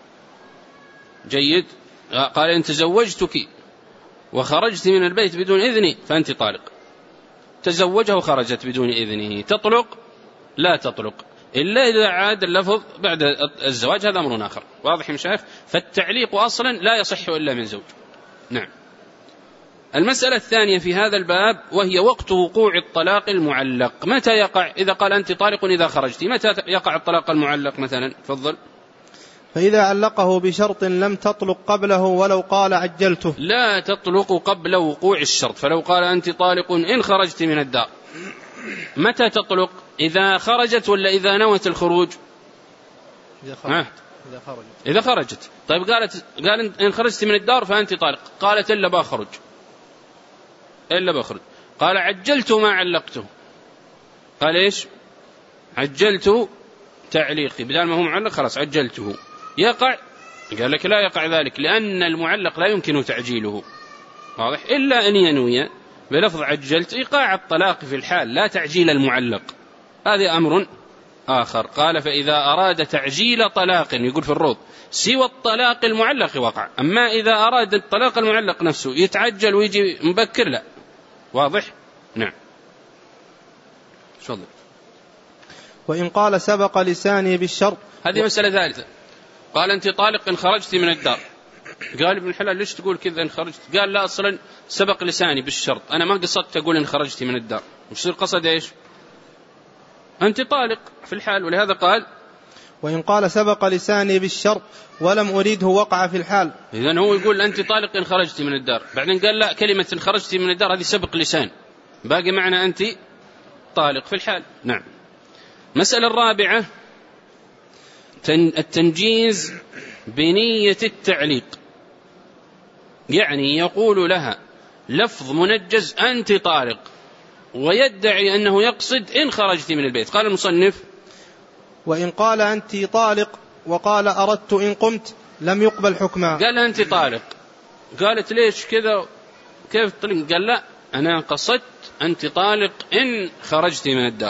جيد. قال إن تزوجتك وخرجت من البيت بدون إذني فأنت طالق. تزوجها وخرجت بدون إذنه، تطلق؟ لا تطلق إلا إذا عاد اللفظ بعد الزواج، هذا أمر آخر. واضح يا شايف؟ فالتعليق أصلا لا يصح إلا من زوج. نعم. المسألة الثانية في هذا الباب وهي وقت وقوع الطلاق المعلق. متى يقع؟ إذا قال أنت طالق إذا خرجت، متى يقع الطلاق المعلق مثلا؟ تفضل. فإذا علقه بشرط لم تطلق قبله ولو قال عجلته. لا تطلق قبل وقوع الشرط. فلو قال أنت طالق إن خرجت من الدار، متى تطلق؟ إذا خرجت ولا إذا نوت الخروج؟ إذا خرجت. إذا خرجت. إذا خرجت. طيب قالت قال إن خرجت من الدار فأنت طالق، قالت إلا بخرج إلا بخرج. قال عجلت ما علقته، قال إيش؟ عجلت تعليقي، بدل ما هو معلق خلاص عجلته. يقع؟ قال لك لا يقع ذلك، لأن المعلق لا يمكن تعجيله. واضح؟ إلا أن ينوي بلفظ عجلت إيقاع الطلاق في الحال، لا تعجيل المعلق، هذا أمر آخر. قال فإذا أراد تعجيل طلاق، يقول في الروض، سوى الطلاق المعلق وقع. أما إذا أراد الطلاق المعلق نفسه يتعجل ويجي مبكر لا. واضح؟ نعم. تفضل. وإن قال سبق لساني بالشرط. هذه مسألة ثالثة. قال أنت طالق إن خرجت من الدار. قال ابن الحلال ليش تقول كذا إن خرجت؟ قال لا أصلا سبق لساني بالشرط، أنا ما قصدت أقول إن خرجت من الدار. يصير قصد إيش؟ أنت طالق في الحال. ولهذا قال وإن قال سبق لساني بالشرط ولم أريده وقع في الحال. إذن هو يقول أنت طالق إن خرجت من الدار، بعدين قال لا كلمة إن خرجت من الدار هذه سبق لسان، باقي معنى أنت طالق في الحال. نعم. مسألة الرابعة التنجيز بنية التعليق، يعني يقول لها لفظ منجز أنت طالق ويدعي أنه يقصد إن خرجت من البيت. قال المصنف وإن قال أنت طالق وقال أردت إن قمت لم يقبل حكما. قال أنت طالق، قالت ليش كذا كيف طلق؟ قال لا أنا قصدت أنت طالق إن خرجت من الدار.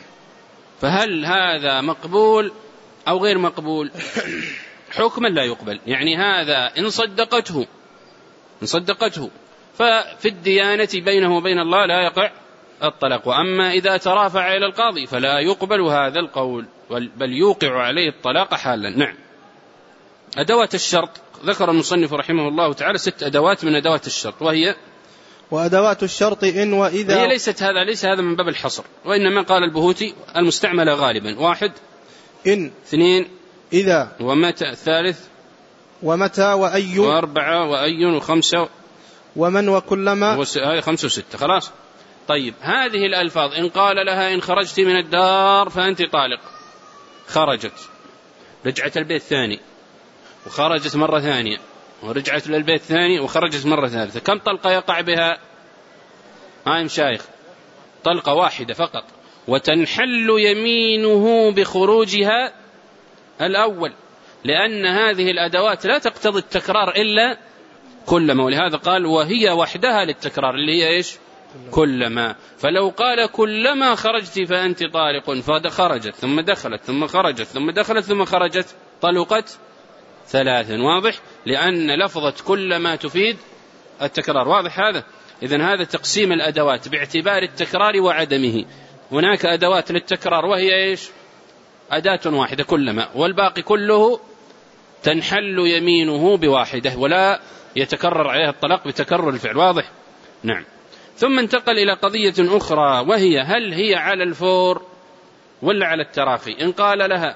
فهل هذا مقبول أو غير مقبول؟ حكما لا يقبل. يعني هذا إن صدقته إن صدقته ففي الديانة بينه وبين الله لا يقع الطلاق. وأما إذا ترافع إلى القاضي فلا يقبل هذا القول، بل يوقع عليه الطلاق حالا. نعم. أدوات الشرط ذكر المصنف رحمه الله تعالى ست أدوات من أدوات الشرط، وهي وأدوات الشرط إن وإذا. هي ليست هذا ليس هذا من باب الحصر، وإنما قال البهوتي المستعملة غالبا. واحد إن، اثنين إذا، ومتى، الثالث ومتى وأي، وأربعة وأي، وخمسة ومن وكلما، هذه خمسة وستة. خلاص. طيب هذه الألفاظ إن قال لها إن خرجت من الدار فأنت طالق، خرجت، رجعت البيت ثاني وخرجت مرة ثانية ورجعت للبيت ثاني وخرجت مرة ثالثة، كم طلقة يقع بها؟ هاي مشايخ طلقة واحدة فقط. وتنحل يمينه بخروجها الأول، لأن هذه الأدوات لا تقتضي التكرار إلا كلما، ولهذا قال وهي وحدها للتكرار اللي هي إيش؟ كلما. فلو قال كلما خرجت فأنت طالق فخرجت ثم دخلت ثم خرجت ثم دخلت ثم خرجت طلقت ثلاثا. واضح؟ لأن لفظة كلما تفيد التكرار. واضح هذا؟ إذن هذا تقسيم الأدوات باعتبار التكرار وعدمه. هناك أدوات للتكرار وهي إيش؟ أداة واحدة كلما، والباقي كله تنحل يمينه بواحدة ولا يتكرر عليها الطلاق بتكرر الفعل. واضح؟ نعم. ثم انتقل إلى قضية أخرى وهي هل هي على الفور ولا على التراخي؟ إن قال لها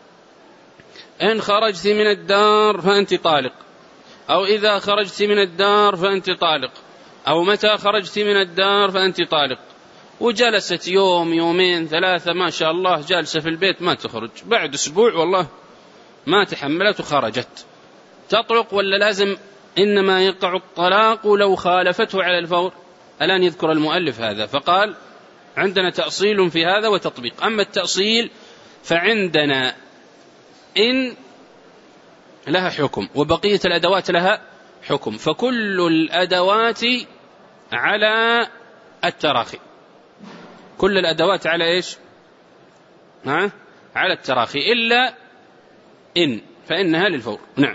إن خرجت من الدار فأنت طالق، أو إذا خرجت من الدار فأنت طالق، أو متى خرجت من الدار فأنت طالق، وجلست يوم يومين ثلاثة ما شاء الله جالسة في البيت ما تخرج، بعد أسبوع والله ما تحملت وخرجت، تطلق ولا لازم إنما يقع الطلاق لو خالفته على الفور؟ الآن يذكر المؤلف هذا، فقال عندنا تأصيل في هذا وتطبيق. أما التأصيل فعندنا إن لها حكم وبقية الأدوات لها حكم، فكل الأدوات على التراخي، كل الأدوات على إيش؟ ها؟ على التراخي إلا إن فإنها للفور. نعم.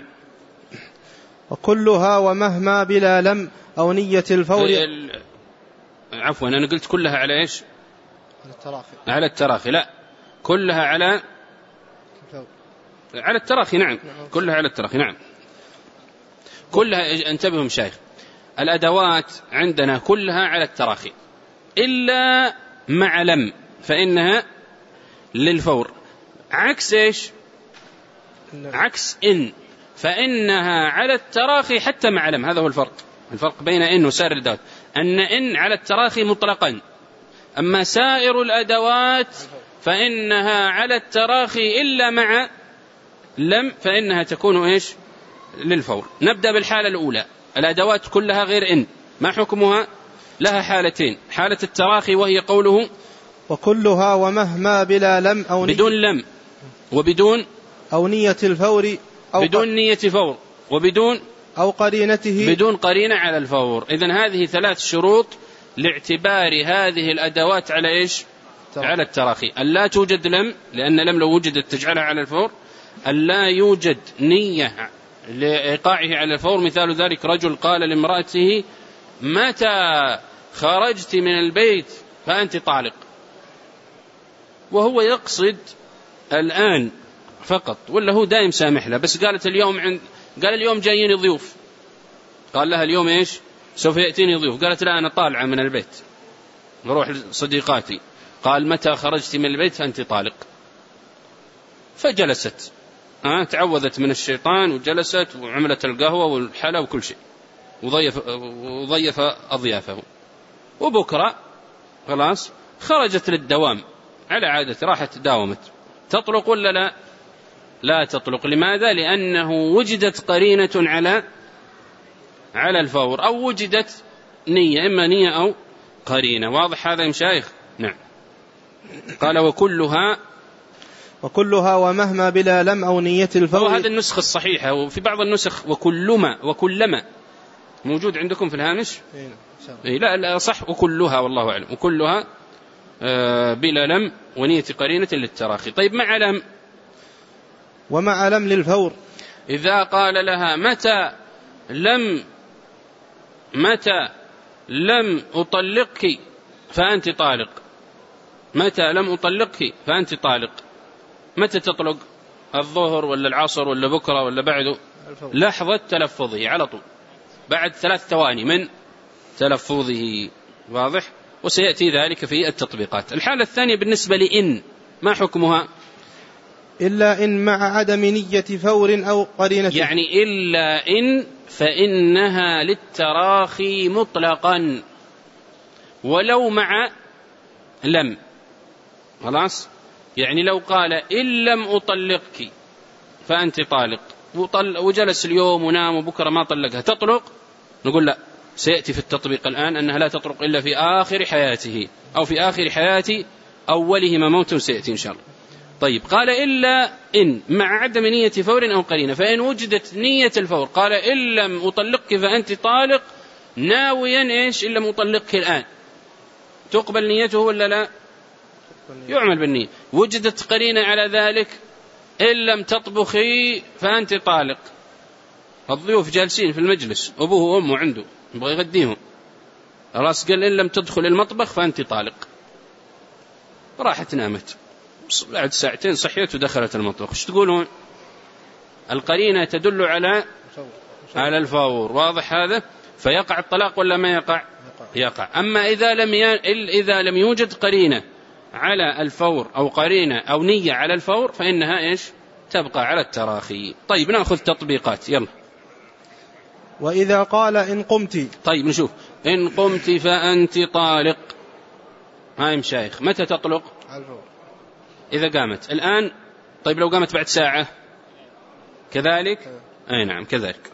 وكلها ومهما بلا لم أو نية الفور. عفوا أنا قلت كلها على إيش؟ على التراخي. على التراخي، لا كلها على الفور. على التراخي. نعم كلها على التراخي. نعم كلها. انتبهوا مشايخ، الأدوات عندنا كلها على التراخي إلا مع لم فإنها للفور، عكس إيش؟ عكس إن فإنها على التراخي حتى مع لم. هذا هو الفرق، الفرق بين إن وسائر الأدوات، أن إن على التراخي مطلقا، أما سائر الأدوات فإنها على التراخي إلا مع لم فإنها تكون إيش؟ للفور. نبدأ بالحالة الأولى، الأدوات كلها غير إن، ما حكمها؟ لها حالتين، حالة التراخي وهي قوله وكلها ومهما بلا لم أو بدون لم وبدون أو نية الفور أو بدون نية فور وبدون أو قرينته بدون قرينة على الفور. إذن هذه ثلاث شروط لاعتبار هذه الأدوات على إيش؟ تراخي. على التراخي، أن لا توجد لم، لأن لم لو وجدت تجعلها على الفور، أن لا يوجد نية لإيقاعه على الفور، مثال ذلك رجل قال لامرأته متى خرجت من البيت فأنت طالق، وهو يقصد الآن فقط، ولا هو دائم سامح له، بس قالت اليوم عند قال اليوم جاييني ضيوف، قال لها اليوم إيش؟ سوف يأتيني ضيوف، قالت لا أنا طالعة من البيت نروح لصديقاتي، قال متى خرجت من البيت فأنت طالق، فجلست آه تعوذت من الشيطان وجلست وعملت القهوة والحلا وكل شيء وضيف, وضيف أضيافه، وبكرة خلاص خرجت للدوام على عادة، راحت داومت، تطلق ولا لا؟ لا تطلق. لماذا؟ لأنه وجدت قرينة على على الفور، أو وجدت نية، إما نية أو قرينة. واضح هذا يا مشايخ؟ نعم. قال وكلها وكلها ومهما بلا لم أو نية الفور. هذا النسخة الصحيحة، وفي بعض النسخ وكلما وكلما موجود عندكم في الهامش؟ إيه لا لا صح، وكلها والله أعلم، وكلها آه بلا لم ونية قرينة للتراخي. طيب مع لم؟ ومع لم للفور. إذا قال لها متى لم متى لم أطلقك فأنت طالق، متى لم أطلقك فأنت طالق، متى تطلق؟ الظهر ولا العصر ولا بكرة ولا بعده؟ لحظة تلفظه على طول، بعد ثلاث ثواني من تلفظه. واضح؟ وسيأتي ذلك في التطبيقات. الحالة الثانية بالنسبة لإن، ما حكمها؟ إلا إن مع عدم نية فور أو قرينة، يعني إلا إن فإنها للتراخي مطلقا ولو مع لم. خلاص؟ يعني لو قال إن لم أطلقك فأنت طالق، وجلس اليوم ونام وبكرة ما طلقها، تطلق؟ نقول لا، سيأتي في التطبيق الآن أنها لا تطلق إلا في آخر حياته أو في آخر حياة أولهما موت، سيأتي إن شاء الله. طيب قال إلا إن مع عدم نية فور أو قرينة، فإن وجدت نية الفور قال إن لم أطلقك فأنت طالق ناويا إيش؟ إن لم أطلقك الآن، تقبل نيته ولا لا؟ يعمل بالنية. وجدت قرينة على ذلك، إن لم تطبخي فأنت طالق، الضيوف جالسين في المجلس أبوه وأمه عنده يبغى يغديهم، خلاص قال إن لم تدخل المطبخ فأنت طالق، راحت نامت، بعد ساعتين صحيت ودخلت المطبخ. ايش تقولون؟ القرينة تدل على على الفور. واضح هذا؟ فيقع الطلاق ولا ما يقع؟ يقع. أما إذا لم ي... إذا لم يوجد قرينة على الفور أو قرينة أو نية على الفور فإنها إيش؟ تبقى على التراخي. طيب نأخذ تطبيقات، يلا. وإذا قال إن قمت. طيب نشوف، إن قمت فأنت طالق، هاي مشايخ متى تطلق؟ إذا قامت الآن. طيب لو قامت بعد ساعة كذلك؟ أي نعم كذلك.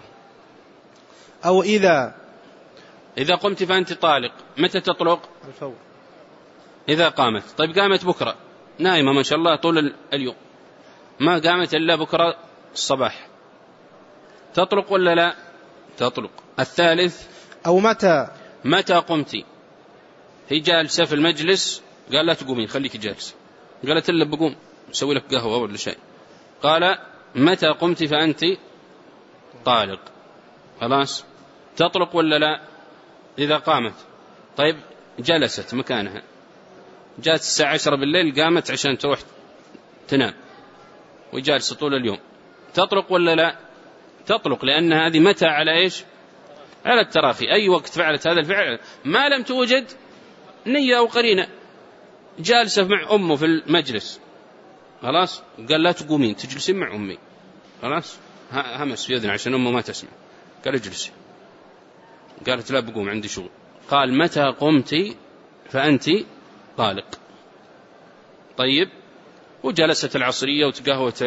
أو إذا إذا قمت فأنت طالق، متى تطلق؟ الفور. إذا قامت. طيب قامت بكرة، نائمة ما شاء الله طول اليوم، ما قامت إلا بكرة الصباح، تطلق ولا لا؟ تطلق. الثالث أو متى متى قمتي، هي جالسة في المجلس، قال لا تقومين خليك جالسة، قالت إلا بقوم نسوي لك قهوة ولا شيء، قال متى قمت فأنت طالق، خلاص تطلق ولا لا؟ إذا قامت. طيب جلست مكانها، جاءت الساعة عشرة بالليل قامت عشان تروح تنام وجالسة طول اليوم، تطلق ولا لا؟ تطلق، لأن هذه متى على إيش؟ على التراخي. أي وقت فعلت هذا الفعل ما لم توجد نية أو قرينة. جالسة مع أمه في المجلس، خلاص قال لا تقومين تجلسين مع أمي، خلاص همس في أذن عشان أمه ما تسمع، قال اجلسي، قالت لا بقوم عندي شغل، قال متى قمتي فأنت طالق. طيب وجلست العصرية وتقهوت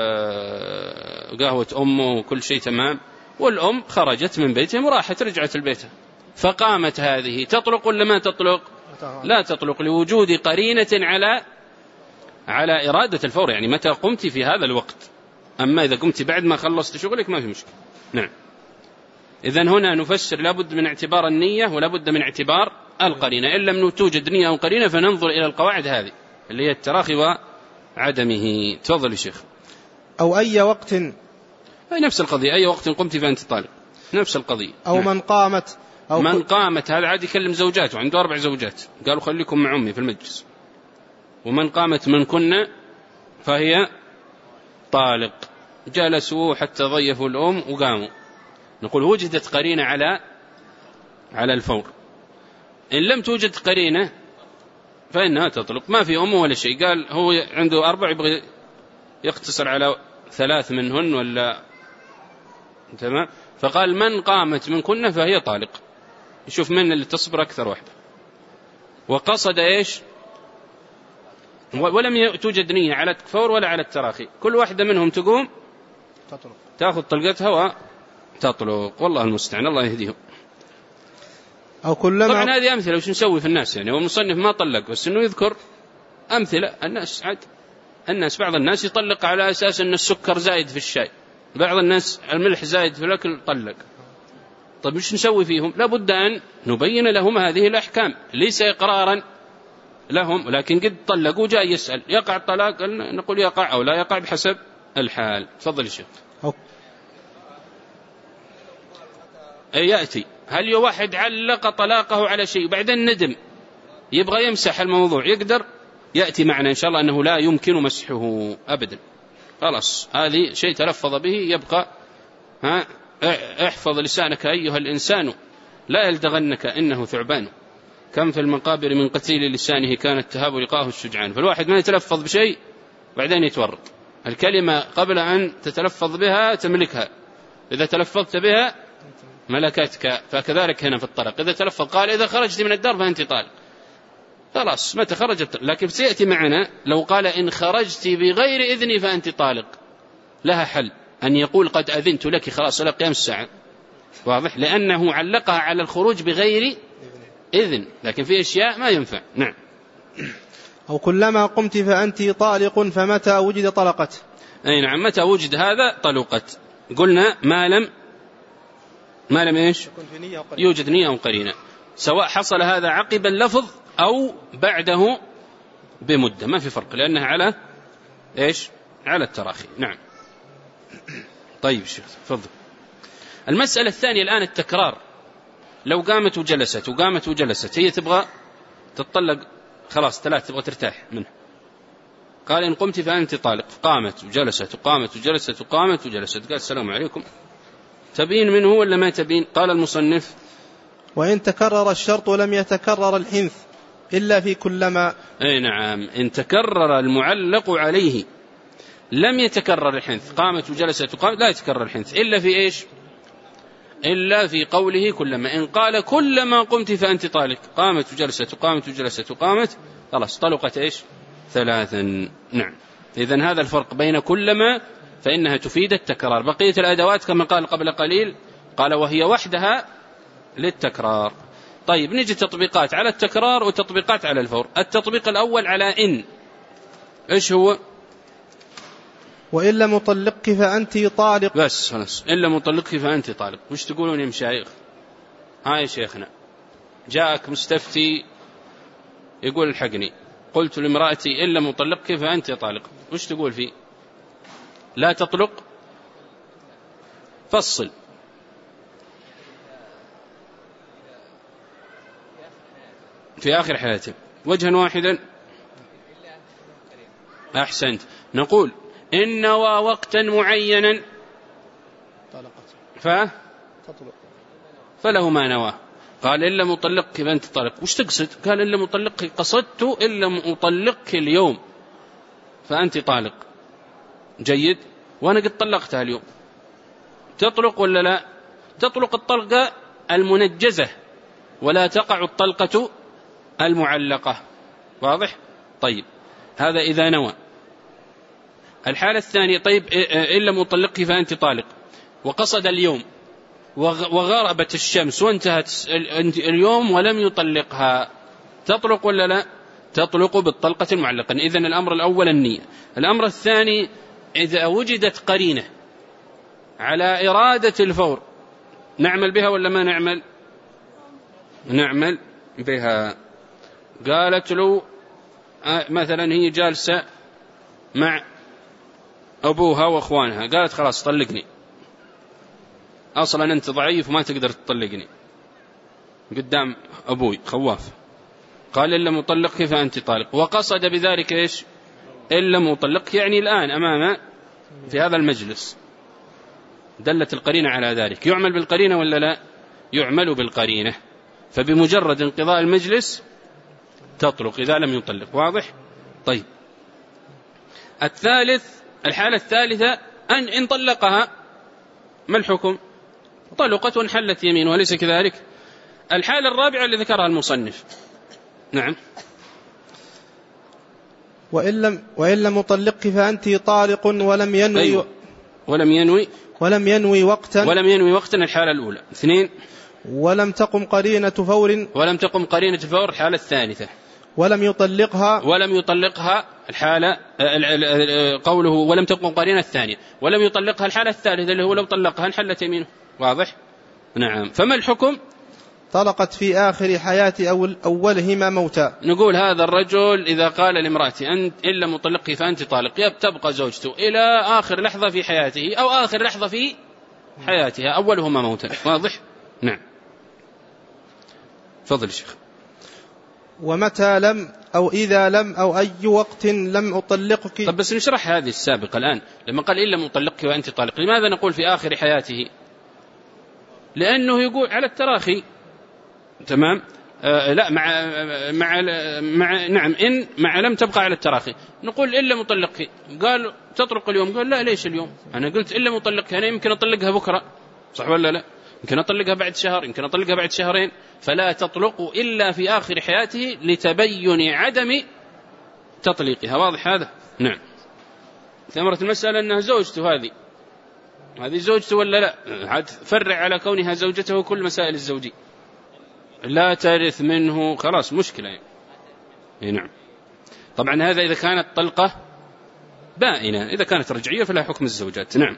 قهوة أمه وكل شيء تمام، والأم خرجت من بيتهم وراحت رجعت البيت، فقامت هذه، تطلق ولا ما تطلق؟ لا تطلق، لوجود قرينة على على إرادة الفور، يعني متى قمت في هذا الوقت. أما إذا قمت بعد ما خلصت شغلك ما في مشكلة. نعم. إذن هنا نفسر لابد من اعتبار النية ولابد من اعتبار القرينة، إن لم توجد نية أو قرينة فننظر إلى القواعد هذه اللي هي التراخي وعدمه. تفضل يا شيخ. أو أي وقت، أي نفس القضية، أي وقت قمت فأنت طالق، نفس القضية. أو نعم. من قامت أو من قامت، هذا عادي يكلم زوجاته، عنده أربع زوجات، قالوا خليكم مع أمي في المجلس، ومن قامت من كنا فهي طالق، جلسوا حتى ضيفوا الأم وقاموا، نقول وجدت قرينة على على الفور. إن لم توجد قرينة فإنها تطلق، ما في أمه ولا شيء، قال هو عنده أربع يبغى يقتصر على ثلاث منهن ولا تمام، فقال من قامت من كنا فهي طالق، يشوف من اللي تصبر أكثر واحدة، وقصد إيش؟ ولم توجد نية على الفور ولا على التراخي، كل واحدة منهم تقوم تطلق، تأخذ طلقتها وتطلق، والله المستعان، الله يهديهم. أو كلما طبعا هذه أمثلة وش نسوي في الناس، يعني هو المصنف ما طلق بس إنه يذكر أمثلة. الناس عاد الناس بعض الناس يطلق على أساس أن السكر زايد في الشاي، بعض الناس الملح زايد في الأكل طلق. طيب وش نسوي فيهم؟ لابد أن نبين لهم هذه الأحكام، ليس إقرارا لهم، لكن قد طلقوا جاء يسأل يقع الطلاق، نقول يقع أو لا يقع بحسب الحال. تفضل يا شيخ. يأتي هل واحد علق طلاقه على شيء وبعدين ندم يبغى يمسح الموضوع، يقدر؟ يأتي معنا إن شاء الله أنه لا يمكن مسحه أبدا، خلاص هذه شيء تلفظ به يبقى. ها احفظ لسانك أيها الإنسان لا يلدغنك إنه ثعبان، كم في المقابر من قتيل لسانه كانت تهاب لقاه الشجعان. فالواحد ما يتلفظ بشيء بعدين يتورط، الكلمة قبل أن تتلفظ بها تملكها، إذا تلفظت بها ملكتك، فكذلك هنا في الطلاق، إذا تلفظ قال إذا خرجت من الدار فأنت طالق، خلاص متى خرجت. لكن سيأتي معنا لو قال إن خرجت بغير إذني فأنت طالق، لها حل أن يقول قد أذنت لك خلاص إلى قيام الساعة، واضح، لأنه علقها على الخروج بغير إذن، لكن في أشياء ما ينفع. نعم. أو كلما قمت فأنت طالق فمتى وجد طلقت. أي نعم، متى وجد هذا طلقت. قلنا ما لم ما لم إيش يوجد نية أو قرينة، سواء حصل هذا عقب اللفظ أو بعده بمدة ما في فرق، لأنها على إيش على التراخي. نعم. طيب شيخ تفضل. المسألة الثانية الآن التكرار، لو قامت وجلست وقامت وجلست، هي تبغى تطلق خلاص ثلاث تبغى ترتاح منه، قال إن قمت فأنت طالق، قامت وجلست وقامت وجلست وقامت وجلست، قال السلام عليكم، تبين منه ولا ما تبين؟ قال المصنف وإن تكرر الشرط ولم يتكرر الحنث إلا في كلما. أي نعم، إن تكرر المعلق عليه لم يتكرر الحنث، قامت وجلست وقامت لا يتكرر الحنث إلا في إيش؟ إلا في قوله كلما. إن قال كلما قمت فأنت طالق، قامت وجلست وقامت وجلست وقامت، خلاص طلقت إيش؟ ثلاثا. نعم. إذن هذا الفرق بين كلما فإنها تفيد التكرار. بقية الأدوات كما قال قبل قليل قال وهي وحدها للتكرار. طيب نجي تطبيقات على التكرار وتطبيقات على الفور. التطبيق الأول على إن، إيش هو؟ وإن لم أطلقك فأنت طالق. بس خلاص، إن لم أطلقك فأنت طالق. وش تقولون يا مشايخ؟ هاي شيخنا جاءك مستفتي يقول الحقني، قلت لامرأتي إن لم أطلقك فأنت طالق، وش تقول فيه؟ لا تطلق؟ فصل. في آخر حياته وجها واحدا. أحسنت. نقول إن نوى وقتا معينا ف... فله ما نواه. قال إن لم أطلقك فأنت طالق، وش تقصد؟ قال إن لم أطلقك قصدت إن لم أطلقك اليوم فأنت طالق. جيد. وأنا قد طلقتها اليوم، تطلق ولا لا؟ تطلق الطلقة المنجزة ولا تقع الطلقة المعلقة. واضح؟ طيب هذا إذا نوى. الحالة الثانية، طيب إن لم أطلقك فأنت طالق، وقصد اليوم وغربت الشمس وانتهت اليوم ولم يطلقها، تطلق ولا لا؟ تطلق بالطلقة المعلقة. إذن الأمر الأول النية. الأمر الثاني، إذا وجدت قرينة على إرادة الفور، نعمل بها ولا ما نعمل؟ نعمل بها. قالت له مثلا هي جالسة مع أبوها وأخوانها، قالت خلاص طلقني، أصلا أنت ضعيف وما تقدر تطلقني قدام أبوي خواف. قال إن لم أطلقك فأنت طالق، وقصد بذلك إيش؟ إن لم أطلقك يعني الآن أمام في هذا المجلس، دلت القرينة على ذلك. يعمل بالقرينة ولا لا؟ يعمل بالقرينة. فبمجرد انقضاء المجلس تطلق إذا لم يطلق. واضح؟ طيب الثالث، الحالة الثالثة أن إن طلقها ما الحكم؟ طلقت وانحلت يمين، وليس كذلك؟ الحالة الرابعة اللي ذكرها المصنف. نعم. وإن لم, وإن لم أطلقك فأنت طالق ولم ينوي. أيوة. ولم ينوي ولم ينوي وقتا. ولم ينوي وقتا الحالة الأولى. اثنين، ولم تقم قرينة فور. ولم تقم قرينة فور الحالة الثالثة. ولم يطلقها. ولم يطلقها الحالة، قوله ولم تقم قرينة الثانية. ولم يطلقها الحالة الثالثة اللي هو لو طلقها انحلت يمينه. واضح؟ نعم. فما الحكم؟ طلقت في آخر حياة أول أولهما موتا. نقول هذا الرجل إذا قال لامرأتي أنت إلا مطلقي فأنت طالق، تبقى زوجته إلى آخر لحظة في حياته أو آخر لحظة في حياتها، أولهما موتا. واضح؟ نعم. فضل شيخ. ومتى لم أو إذا لم أو أي وقت لم أطلقك. طب بس نشرح هذه السابقة الآن. لما قال إلا مطلقك وأنت طالق، لماذا نقول في آخر حياته؟ لأنه يقول على التراخي. تمام. آه لا مع مع مع نعم إن مع لم تبقى على التراخي. نقول إلا مطلقك، قال تطلق اليوم، قال لا ليش اليوم؟ أنا قلت إلا مطلقك، أنا يمكن أطلقها بكرة، صح ولا لا؟ يمكن أطلقها بعد شهر، يمكن أطلقها بعد شهرين. فلا تطلق إلا في آخر حياته لتبين عدم تطليقها. واضح هذا؟ نعم. ثمرة المسألة أنها زوجته، هذه هذه زوجته ولا لا؟ عاد فرع على كونها زوجته كل مسائل الزوجي، لا ترث منه، خلاص مشكلة يعني. نعم. طبعا هذا إذا كانت طلقة بائنة، إذا كانت رجعية فلا حكم الزوجات. نعم.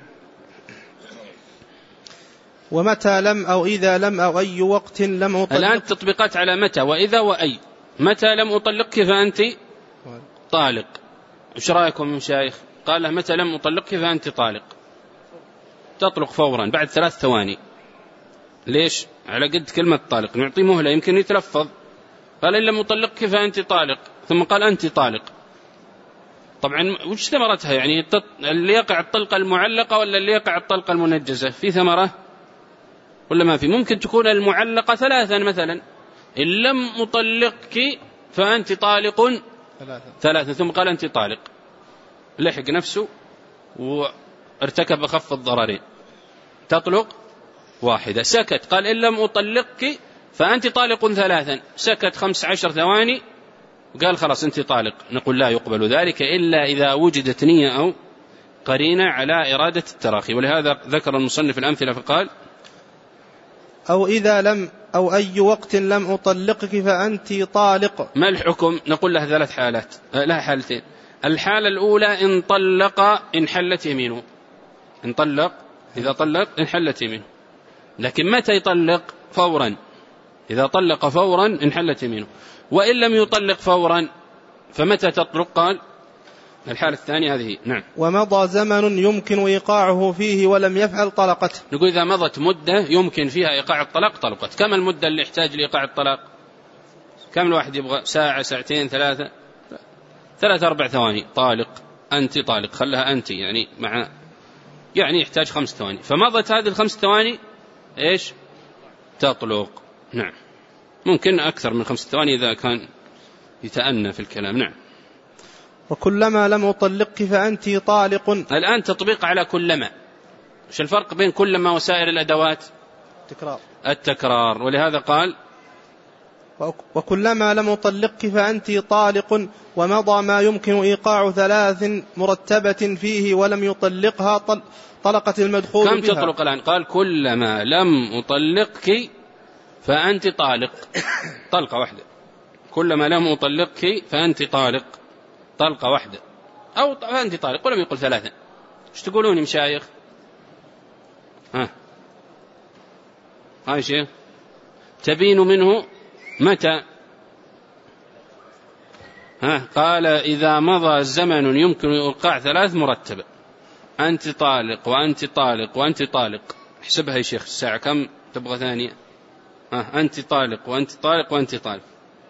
ومتى لم أو إذا لم أو أي وقت لم أطلق. الآن تطبيقات على متى وإذا وأي. متى لم أطلقك فأنت طالق، إيش رأيكم من شايخ؟ قال له متى لم أطلقك فأنت طالق، تطلق فورا بعد ثلاث ثواني. ليش؟ على قد كلمة طالق، نعطي مهلة يمكن يتلفظ. قال إن لم أطلقك فأنت طالق، ثم قال أنت طالق. طبعا وش ثمرتها؟ يعني اللي يقع الطلقة المعلقة ولا اللي يقع الطلقة المنجزة؟ في ثمرة ولا ما في؟ ممكن تكون المعلقة ثلاثا مثلا، إن لم أطلقك فأنت طالق ثلاثا, ثلاثا. ثم قال أنت طالق، لحق نفسه وارتكب أخف الضررين، تطلق واحدة. سكت، قال إن لم أطلقك فأنت طالق ثلاثا، سكت خمس عشر ثواني وقال خلاص أنت طالق. نقول لا يقبل ذلك إلا إذا وجدت نية أو قرينة على إرادة التراخي. ولهذا ذكر المصنف الأمثلة فقال أو إذا لم أو أي وقت لم أطلقك فأنت طالق. ما الحكم؟ نقول له ثلاث حالات، لها حالتين. الحالة الأولى إن طلق انحلت يمينه، إن طلق إذا طلق انحلت يمينه. لكن متى يطلق؟ فورا. إذا طلق فورا انحلت يمينه. وإن لم يطلق فورا فمتى تطلق؟ قال الحالة الثانية هذه. نعم. ومضى زمن يمكن إيقاعه فيه ولم يفعل طلقته. نقول إذا مضت مدة يمكن فيها إيقاع الطلاق طلقت. كم المدة اللي يحتاج لإيقاع الطلاق؟ كم الواحد يبغى؟ ساعة، ساعتين، ثلاثة، ثلاثة أربع ثواني. طالق، أنت طالق، خلها أنت، يعني مع يعني يحتاج خمس ثواني. فمضت هذه الخمس ثواني إيش؟ تطلق. نعم. ممكن أكثر من خمس ثواني إذا كان يتأنى في الكلام. نعم. وكلما لم أطلقك فأنت طالق. الآن تطبيق على كلما. إيش الفرق بين كلما وسائر الأدوات؟ تكرار. التكرار. ولهذا قال وكلما لم أطلقك فأنت طالق ومضى ما يمكن إيقاع ثلاث مرتبة فيه ولم يطلقها طل طلقت المدخول كم بها. تطلق الآن؟ قال كلما لم أطلقك فأنت طالق، طلقة واحدة. كلما لم أطلقك فأنت طالق، طلقة واحدة. أو فأنت طالق ولم يقل ثلاثة. ايش تقولون يا مشايخ؟ ها هاي شيء تبين منه متى؟ ها قال إذا مضى زمن يمكن إيقاع ثلاث مرتبة. أنت طالق وأنت طالق وأنت طالق. احسبها يا شيخ الساعة كم تبغى ثانية؟ ها أنت طالق وأنت طالق وأنت طالق.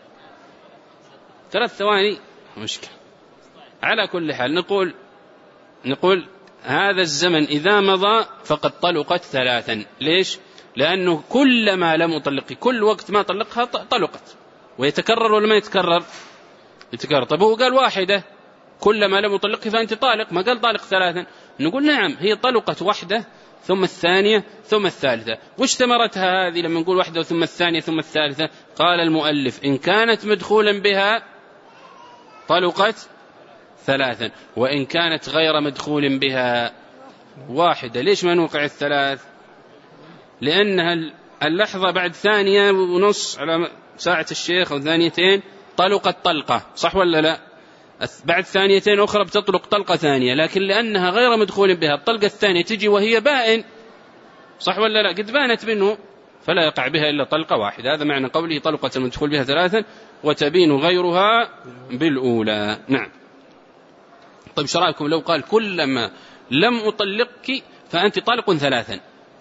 ثلاث ثواني مشكلة. على كل حال نقول نقول هذا الزمن إذا مضى فقد طلقت ثلاثا. ليش؟ لأنه كلما لم أطلقه، كل وقت ما طلقها طلقت. ويتكرر ولا ما يتكرر؟ يتكرر. طيب هو قال واحدة كلما لم أطلقه فأنت طالق، ما قال طالق ثلاثا. نقول نعم، هي طلقت واحدة ثم الثانية ثم الثالثة. وش ثمرتها هذه لما نقول واحدة ثم الثانية ثم الثالثة؟ قال المؤلف إن كانت مدخولا بها طلقت ثلاثا، وإن كانت غير مدخول بها واحدة. ليش ما نوقع الثلاث؟ لأنها اللحظة بعد ثانية ونص على ساعة الشيخ أو ثانيتين طلقت طلقة، صح ولا لا؟ بعد ثانيتين أخرى بتطلق طلقة ثانية، لكن لأنها غير مدخول بها الطلقة الثانية تجي وهي بائن، صح ولا لا؟ قد بانت منه فلا يقع بها إلا طلقة واحدة. هذا معنى قوله طلقة المدخول بها ثلاثا وتبين غيرها بالأولى. نعم. طيب ايش رايكم لو قال كلما لم أطلقك فأنت طالق ثلاثا؟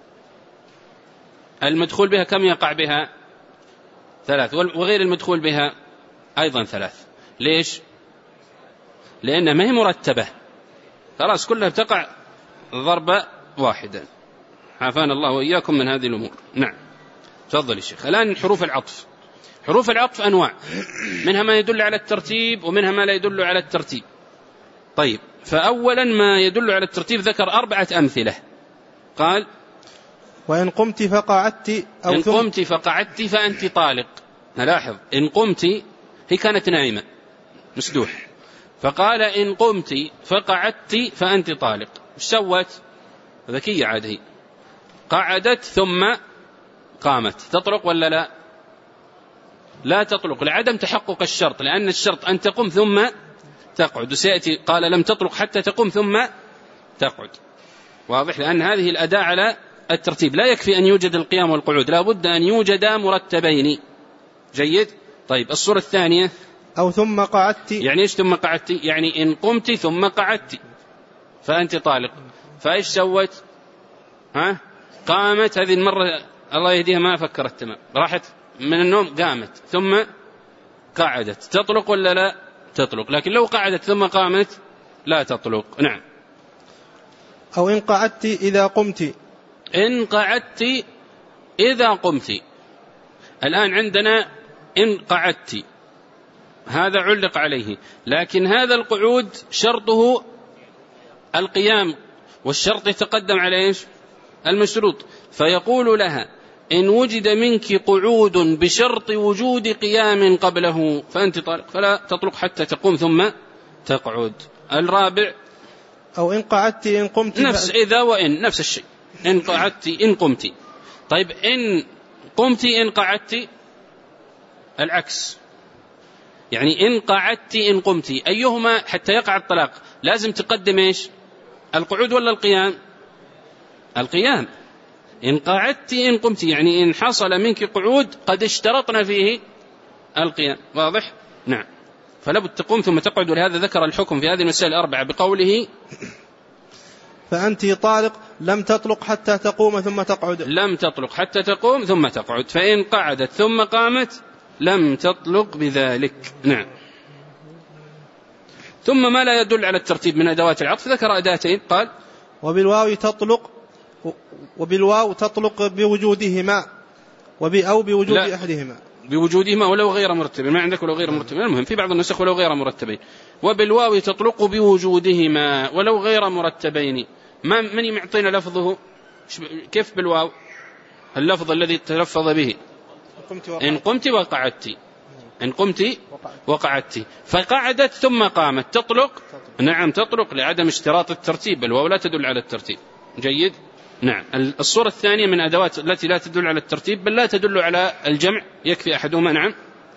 المدخول بها كم يقع بها؟ ثلاث، وغير المدخول بها أيضا ثلاث. ليش؟ لأنها ما هي مرتبة، خلاص كلها بتقع ضربة واحدة. عافانا الله وإياكم من هذه الأمور. نعم. تفضل يا شيخ. الآن حروف العطف. حروف العطف أنواع، منها ما يدل على الترتيب ومنها ما لا يدل على الترتيب. طيب، فأولا ما يدل على الترتيب ذكر أربعة أمثلة. قال وإن قمت فقعدت أو إن قمت فقعدت فأنت طالق. نلاحظ إن قمت هي كانت نائمة مسدوح، فقال إن قمت فقعدت فأنت طالق. ايش سوت؟ ذكية عاد، هي قعدت ثم قامت. تطلق ولا لا؟ لا تطلق لعدم تحقق الشرط، لأن الشرط أن تقوم ثم تقعد، وسيأتي قال لم تطلق حتى تقوم ثم تقعد. واضح؟ لأن هذه الأداة على الترتيب، لا يكفي أن يوجد القيام والقعود، لا بد أن يوجدا مرتبين. جيد. طيب الصورة الثانية أو ثم قعدت. يعني إيش ثم قعدت؟ يعني إن قمت ثم قعدت فأنت طالق. فإيش سوت؟ ها؟ قامت. هذه المرة الله يهديها ما فكرت تمام، راحت من النوم قامت ثم قعدت. تطلق ولا لا؟ تطلق. لكن لو قعدت ثم قامت لا تطلق. نعم. أو إن قعدت إذا قمت. إن قعدت إذا قمت. الآن عندنا إن قعدت هذا علق عليه، لكن هذا القعود شرطه القيام، والشرط يتقدم على إيش؟ المشروط. فيقول لها إن وجد منك قعود بشرط وجود قيام قبله فأنت طالق، فلا تطلق حتى تقوم ثم تقعد. الرابع أو إن قعدت إن قمت. نفس إذا وإن نفس الشيء. إن قعدت إن قمت. طيب إن قمت إن قعدت العكس. يعني إن قعدت إن قمت، أيهما حتى يقع الطلاق لازم تقدم إيش؟ القعود ولا القيام؟ القيام. إن قعدت إن قمت يعني إن حصل منك قعود قد اشترطنا فيه القيام. واضح؟ نعم. فلا بد تقوم ثم تقعد. ولهذا ذكر الحكم في هذه المسائل الأربعة بقوله فأنت طالق لم تطلق حتى تقوم ثم تقعد. لم تطلق حتى تقوم ثم تقعد. فإن قعدت ثم قامت لم تطلق بذلك. نعم. ثم ما لا يدل على الترتيب من أدوات العطف ذكر أداتين، قال وبالواو تطلق وبالواو تطلق بوجودهما وبأو بوجود لا. أحدهما بوجودهما ولو غير مرتبين. ما عندك ولو غير مرتبين؟ المهم في بعض النسخ ولو غير مرتبين. وبالواو تطلق بوجودهما ولو غير مرتبين. ما من يعطينا لفظه كيف بالواو؟ اللفظ الذي تلفظ به إن قمت وقعدت. إن قمت وقعدت. فقعدت ثم قامت تطلق. نعم تطلق لعدم اشتراط الترتيب. الواو لا تدل على الترتيب. جيد. نعم. الصورة الثانية من أدوات التي لا تدل على الترتيب بل لا تدل على الجمع يكفي أحدهما. نعم.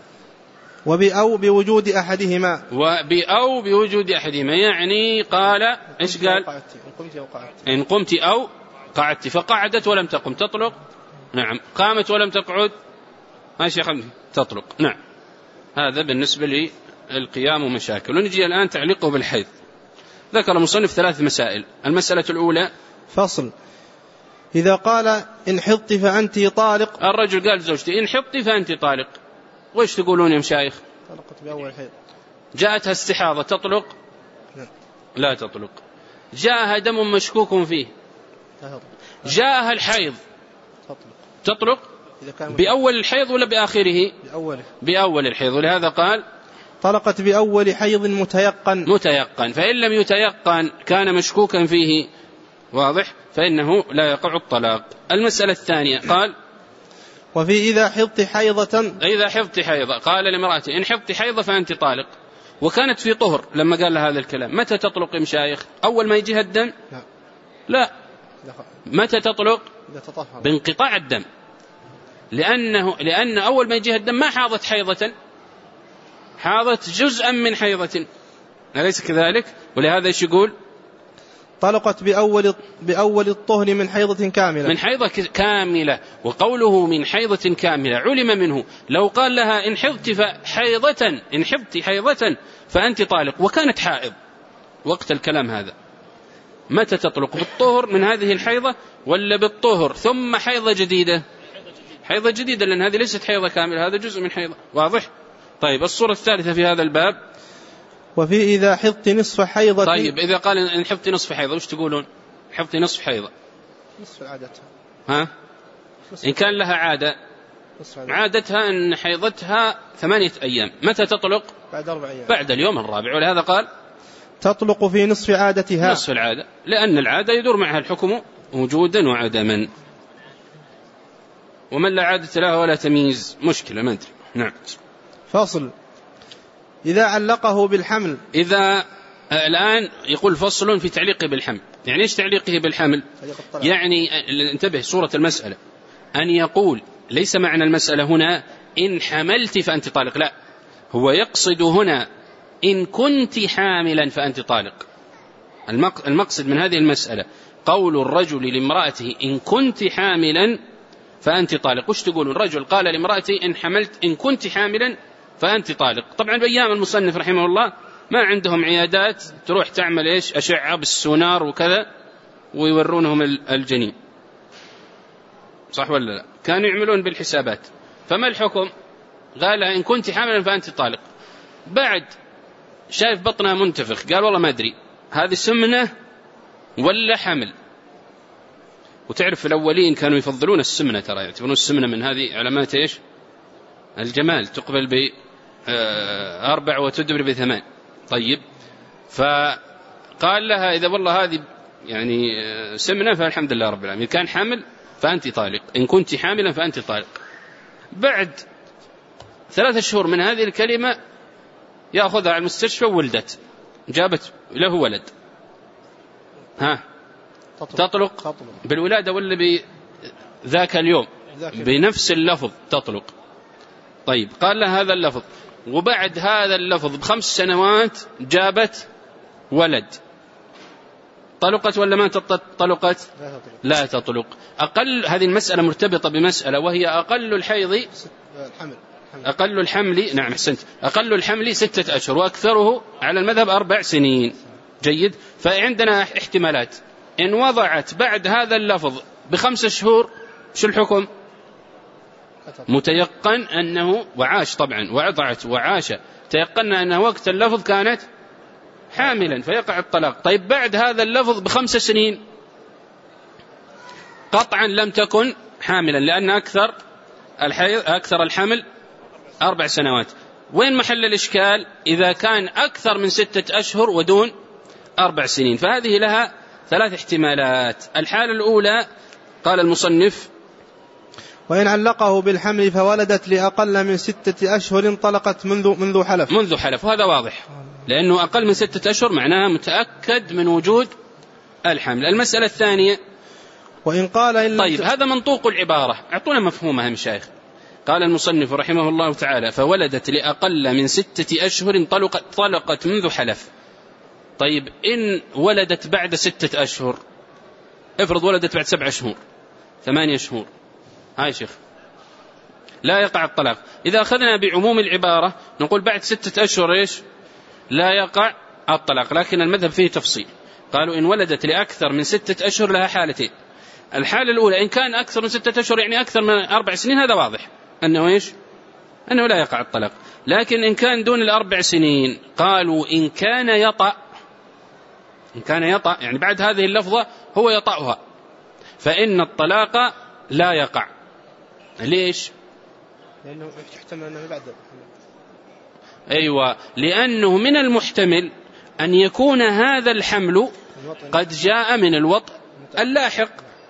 وبأو بوجود أحدهما. وبأو بوجود أحدهما يعني قال إيش قال؟ إن قمت أو قعدت. فقعدت ولم تقم تطلق. نعم. قامت ولم تقعد ماشي يا خمسة تطلق. نعم. هذا بالنسبة للقيام ومشاكل. ونجي الآن تعليقه بالحيض. ذكر المصنف ثلاث مسائل. المسألة الأولى فصل إذا قال إن حضت فأنت طالق. الرجل قال زوجتي إن حضت فأنت طالق، وإيش تقولون يا مشايخ؟ طلقت بأول حيض. جاءتها استحاضة تطلق؟ لا, لا تطلق. جاءها دم مشكوك فيه؟ جاءها الحيض تطلق. تطلق بأول الحيض ولا بآخره؟ بأوله. بأول الحيض. ولهذا قال طلقت بأول حيض متيقن. متيقن. فإن لم يتيقن كان مشكوكا فيه واضح فإنه لا يقع الطلاق. المسألة الثانية قال وفي إذا حضت حيضة. إذا حضت حيضة قال لامرأته إن حضت حيضة فأنت طالق، وكانت في طهر لما قال لها هذا الكلام. متى تطلق يا مشايخ؟ أول ما يجيها الدم؟ لا, لا. متى تطلق؟ بانقطاع الدم. لأنه لأن أول ما يجيها الدم ما حاضت حيضة، حاضت جزءا من حيضة، أليس كذلك؟ ولهذا ايش يقول؟ طلقت بأول بأول الطهر من حيضة كاملة. من حيضة كاملة. وقوله من حيضة كاملة علم منه لو قال لها إن حضت حيضة إن حضت حيضة فأنت طالق وكانت حائض وقت الكلام هذا، متى تطلق؟ بالطهر من هذه الحيضة ولا بالطهر ثم حيضة جديدة؟ حيضة جديدة، لأن هذه ليست حيضة كاملة، هذا جزء من حيضة. واضح؟ طيب الصورة الثالثة في هذا الباب وفي إذا حضت نصف حيضة. طيب إذا قال إن حضت نصف حيضة وش تقولون؟ حضت نصف حيضة نصف عادتها. ها؟ إن كان لها عادة عادتها أن حيضتها ثمانية أيام، متى تطلق؟ بعد أربع أيام. بعد اليوم الرابع. ولهذا قال تطلق في نصف عادتها. نصف العادة، لأن العادة يدور معها الحكم وجودا وعدما. ومن لا عادة له ولا تمييز مشكلة ما أدري. نعم. فصل إذا علقه بالحمل. إذا الآن يقول فصل في تعليقه بالحمل. يعني إيش تعليقه بالحمل؟ يعني انتبه صورة المسألة أن يقول ليس معنى المسألة هنا إن حملت فأنت طالق، لا، هو يقصد هنا إن كنت حاملا فأنت طالق. المقصد من هذه المسألة قول الرجل لامرأته إن كنت حاملا فأنت طالق. وش تقول؟ الرجل قال لامرأته إن حملت إن كنت حاملا فأنت طالق. طبعا بأيام المصنف رحمه الله ما عندهم عيادات تروح تعمل إيش أشعة بالسونار وكذا ويورونهم الجنين، صح ولا لا؟ كانوا يعملون بالحسابات. فما الحكم؟ قال إن كنت حاملا فأنت طالق. بعد شايف بطنها منتفخ قال والله ما أدري هذه سمنة ولا حمل. وتعرف الأولين كانوا يفضلون السمنة، ترى يعتبرون السمنة من هذه علامات إيش الجمال، تقبل بأربع وتدبر بثمان. طيب فقال لها إذا والله هذه يعني سمنة فالحمد لله رب العالمين، كان حامل فأنت طالق، إن كنت حاملا فأنت طالق. بعد ثلاثة شهور من هذه الكلمة يأخذها على المستشفى وولدت، جابت له ولد، ها تطلق, تطلق بالولادة ولا بذاك اليوم؟ بنفس اللفظ تطلق. طيب قال له هذا اللفظ وبعد هذا اللفظ بخمس سنوات جابت ولد، طلقت ولا ما طلقت؟ لا تطلق. أقل هذه المسألة مرتبطة بمسألة وهي أقل الحيض أقل الحمل، نعم أحسنت، أقل الحمل ستة أشهر وأكثره على المذهب أربع سنين. جيد. فعندنا احتمالات، إن وضعت بعد هذا اللفظ بخمس شهور شو الحكم؟ متيقن أنه وعاش طبعا ووضعت وعاش تيقن أنه وقت اللفظ كانت حاملا فيقع الطلاق. طيب بعد هذا اللفظ بخمس سنين قطعا لم تكن حاملا لأن أكثر الحيض أكثر الحمل أربع سنوات. وين محل الإشكال؟ إذا كان أكثر من ستة أشهر ودون أربع سنين. فهذه لها ثلاث احتمالات. الحالة الأولى قال المصنف: وإن علقه بالحمل فولدت لأقل من ستة أشهر انطلقت منذ منذ حلف منذ حلف. وهذا واضح لأنه أقل من ستة أشهر معناها متأكد من وجود الحمل. المسألة الثانية: وإن قال إن طيب هذا منطوق العبارة، أعطونا مفهومها مشايخ. قال المصنف رحمه الله تعالى: فولدت لأقل من ستة أشهر طلقت, طلقت منذ حلف. طيب إن ولدت بعد ستة أشهر، افرض ولدت بعد سبع شهور ثمانية شهور، هاي شيخ لا يقع الطلاق. إذا أخذنا بعموم العبارة نقول بعد ستة أشهر إيش؟ لا يقع الطلاق. لكن المذهب فيه تفصيل، قالوا إن ولدت لأكثر من ستة أشهر لها حالتين. الحالة الأولى إن كان أكثر من ستة أشهر يعني أكثر من أربع سنين، هذا واضح أنه إيش؟ أنه لا يقع الطلاق. لكن إن كان دون الأربع سنين قالوا إن كان يطأ، إن كان يطأ يعني بعد هذه اللفظة هو يطأها، فإن الطلاق لا يقع. ليش؟ لأنه يحتمل أنه بعد. أيوة، لأنه من المحتمل أن يكون هذا الحمل قد جاء من الوطء اللاحق.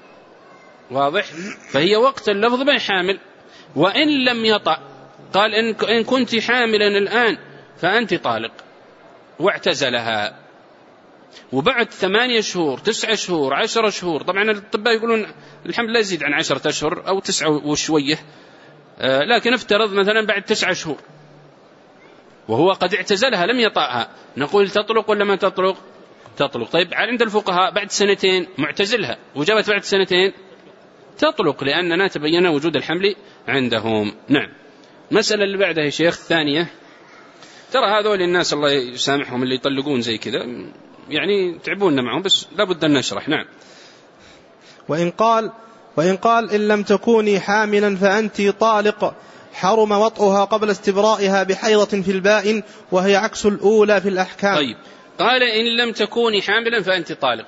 واضح؟ فهي وقت اللفظ بين حامل. وإن لم يطأ قال إن كنت حاملا الآن فأنت طالق، واعتزلها. وبعد ثمانية شهور تسعة شهور عشرة شهور، طبعا الأطباء يقولون الحمل لا يزيد عن عشرة أشهر أو تسعة وشوية، آه لكن افترض مثلا بعد تسعة شهور وهو قد اعتزلها لم يطأها، نقول تطلق ولا ما تطلق؟ تطلق. طيب عند الفقهاء بعد سنتين معتزلها وجابت بعد سنتين تطلق، لأننا تبين وجود الحمل عندهم. نعم. المسألة اللي بعدها يا شيخ الثانية، ترى هذول الناس الله يسامحهم اللي يطلقون زي كذا يعني تعبوننا معهم، بس لابد أن نشرح. نعم. وإن قال وإن قال إن لم تكوني حاملا فأنت طالق، حرم وطئها قبل استبرائها بحيضة في البائن، وهي عكس الأولى في الأحكام. طيب قال إن لم تكوني حاملا فأنت طالق،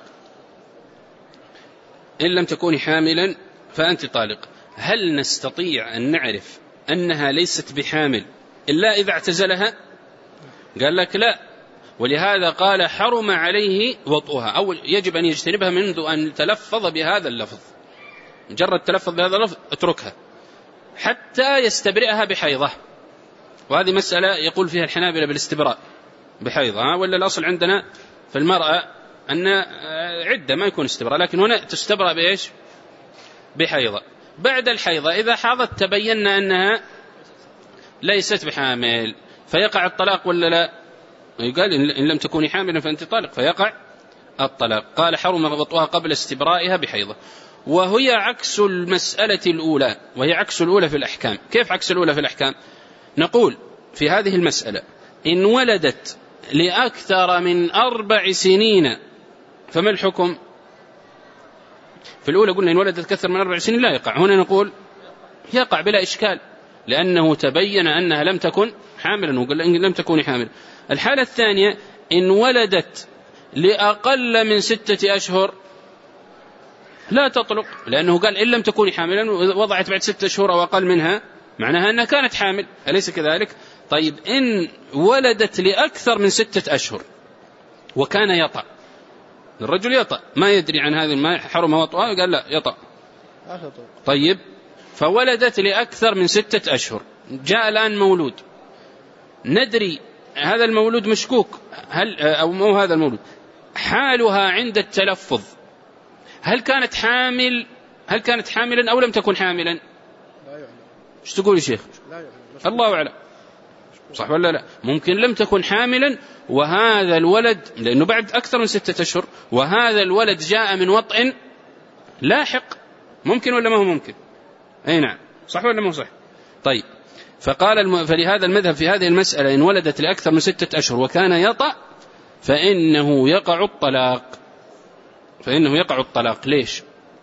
إن لم تكوني حاملا فأنت طالق. هل نستطيع أن نعرف أنها ليست بحامل إلا إذا اعتزلها؟ قال لك لا، ولهذا قال حرم عليه وطئها، أو يجب أن يجتنبها منذ أن تلفظ بهذا اللفظ. مجرد تلفظ بهذا اللفظ اتركها حتى يستبرئها بحيضة. وهذه مسألة يقول فيها الحنابلة بالاستبراء بحيضة، ولا الأصل عندنا في المرأة أن عدة ما يكون استبراء، لكن هنا تستبرأ بإيش؟ بحيضة. بعد الحيضة إذا حاضت تبيننا أنها ليست بحامل فيقع الطلاق ولا لا؟ قال إن لم تكوني حاملا فأنت طالق، فيقع الطلاق. قال حرم وطئها قبل استبرائها بحيضة، وهي عكس المسألة الأولى، وهي عكس الأولى في الأحكام. كيف عكس الأولى في الأحكام؟ نقول في هذه المسألة إن ولدت لأكثر من أربع سنين فما الحكم؟ في الأولى قلنا إن ولدت أكثر من أربع سنين لا يقع، هنا نقول يقع بلا إشكال لأنه تبين أنها لم تكن حاملا، وقال إن لم تكن حاملا. الحالة الثانية إن ولدت لأقل من ستة أشهر لا تطلق، لأنه قال إن لم تكوني حاملا وضعت بعد ستة أشهر أو أقل منها معناها أنها كانت حامل، أليس كذلك؟ طيب إن ولدت لأكثر من ستة أشهر وكان يطأ، الرجل يطأ ما يدري عن هذه الماء حرم وطئها، قال لا يطأ. طيب فولدت لأكثر من ستة أشهر، جاء الآن مولود، ندري هذا المولود مشكوك هل أو مو هذا المولود حالها عند التلفظ، هل كانت حامل هل كانت حاملا أو لم تكن حاملا؟ ايش تقول يا شيخ؟ الله أعلم. صح ولا لا؟ ممكن لم تكن حاملا وهذا الولد، لأنه بعد أكثر من ستة أشهر، وهذا الولد جاء من وطئ لاحق، ممكن ولا ما هو ممكن؟ أي نعم، صح ولا ما هو صح؟ طيب، فقال الم... فلهذا المذهب في هذه المسألة إن ولدت لأكثر من ستة أشهر وكان يطأ فإنه يقع الطلاق، فإنه يقع الطلاق. ليش؟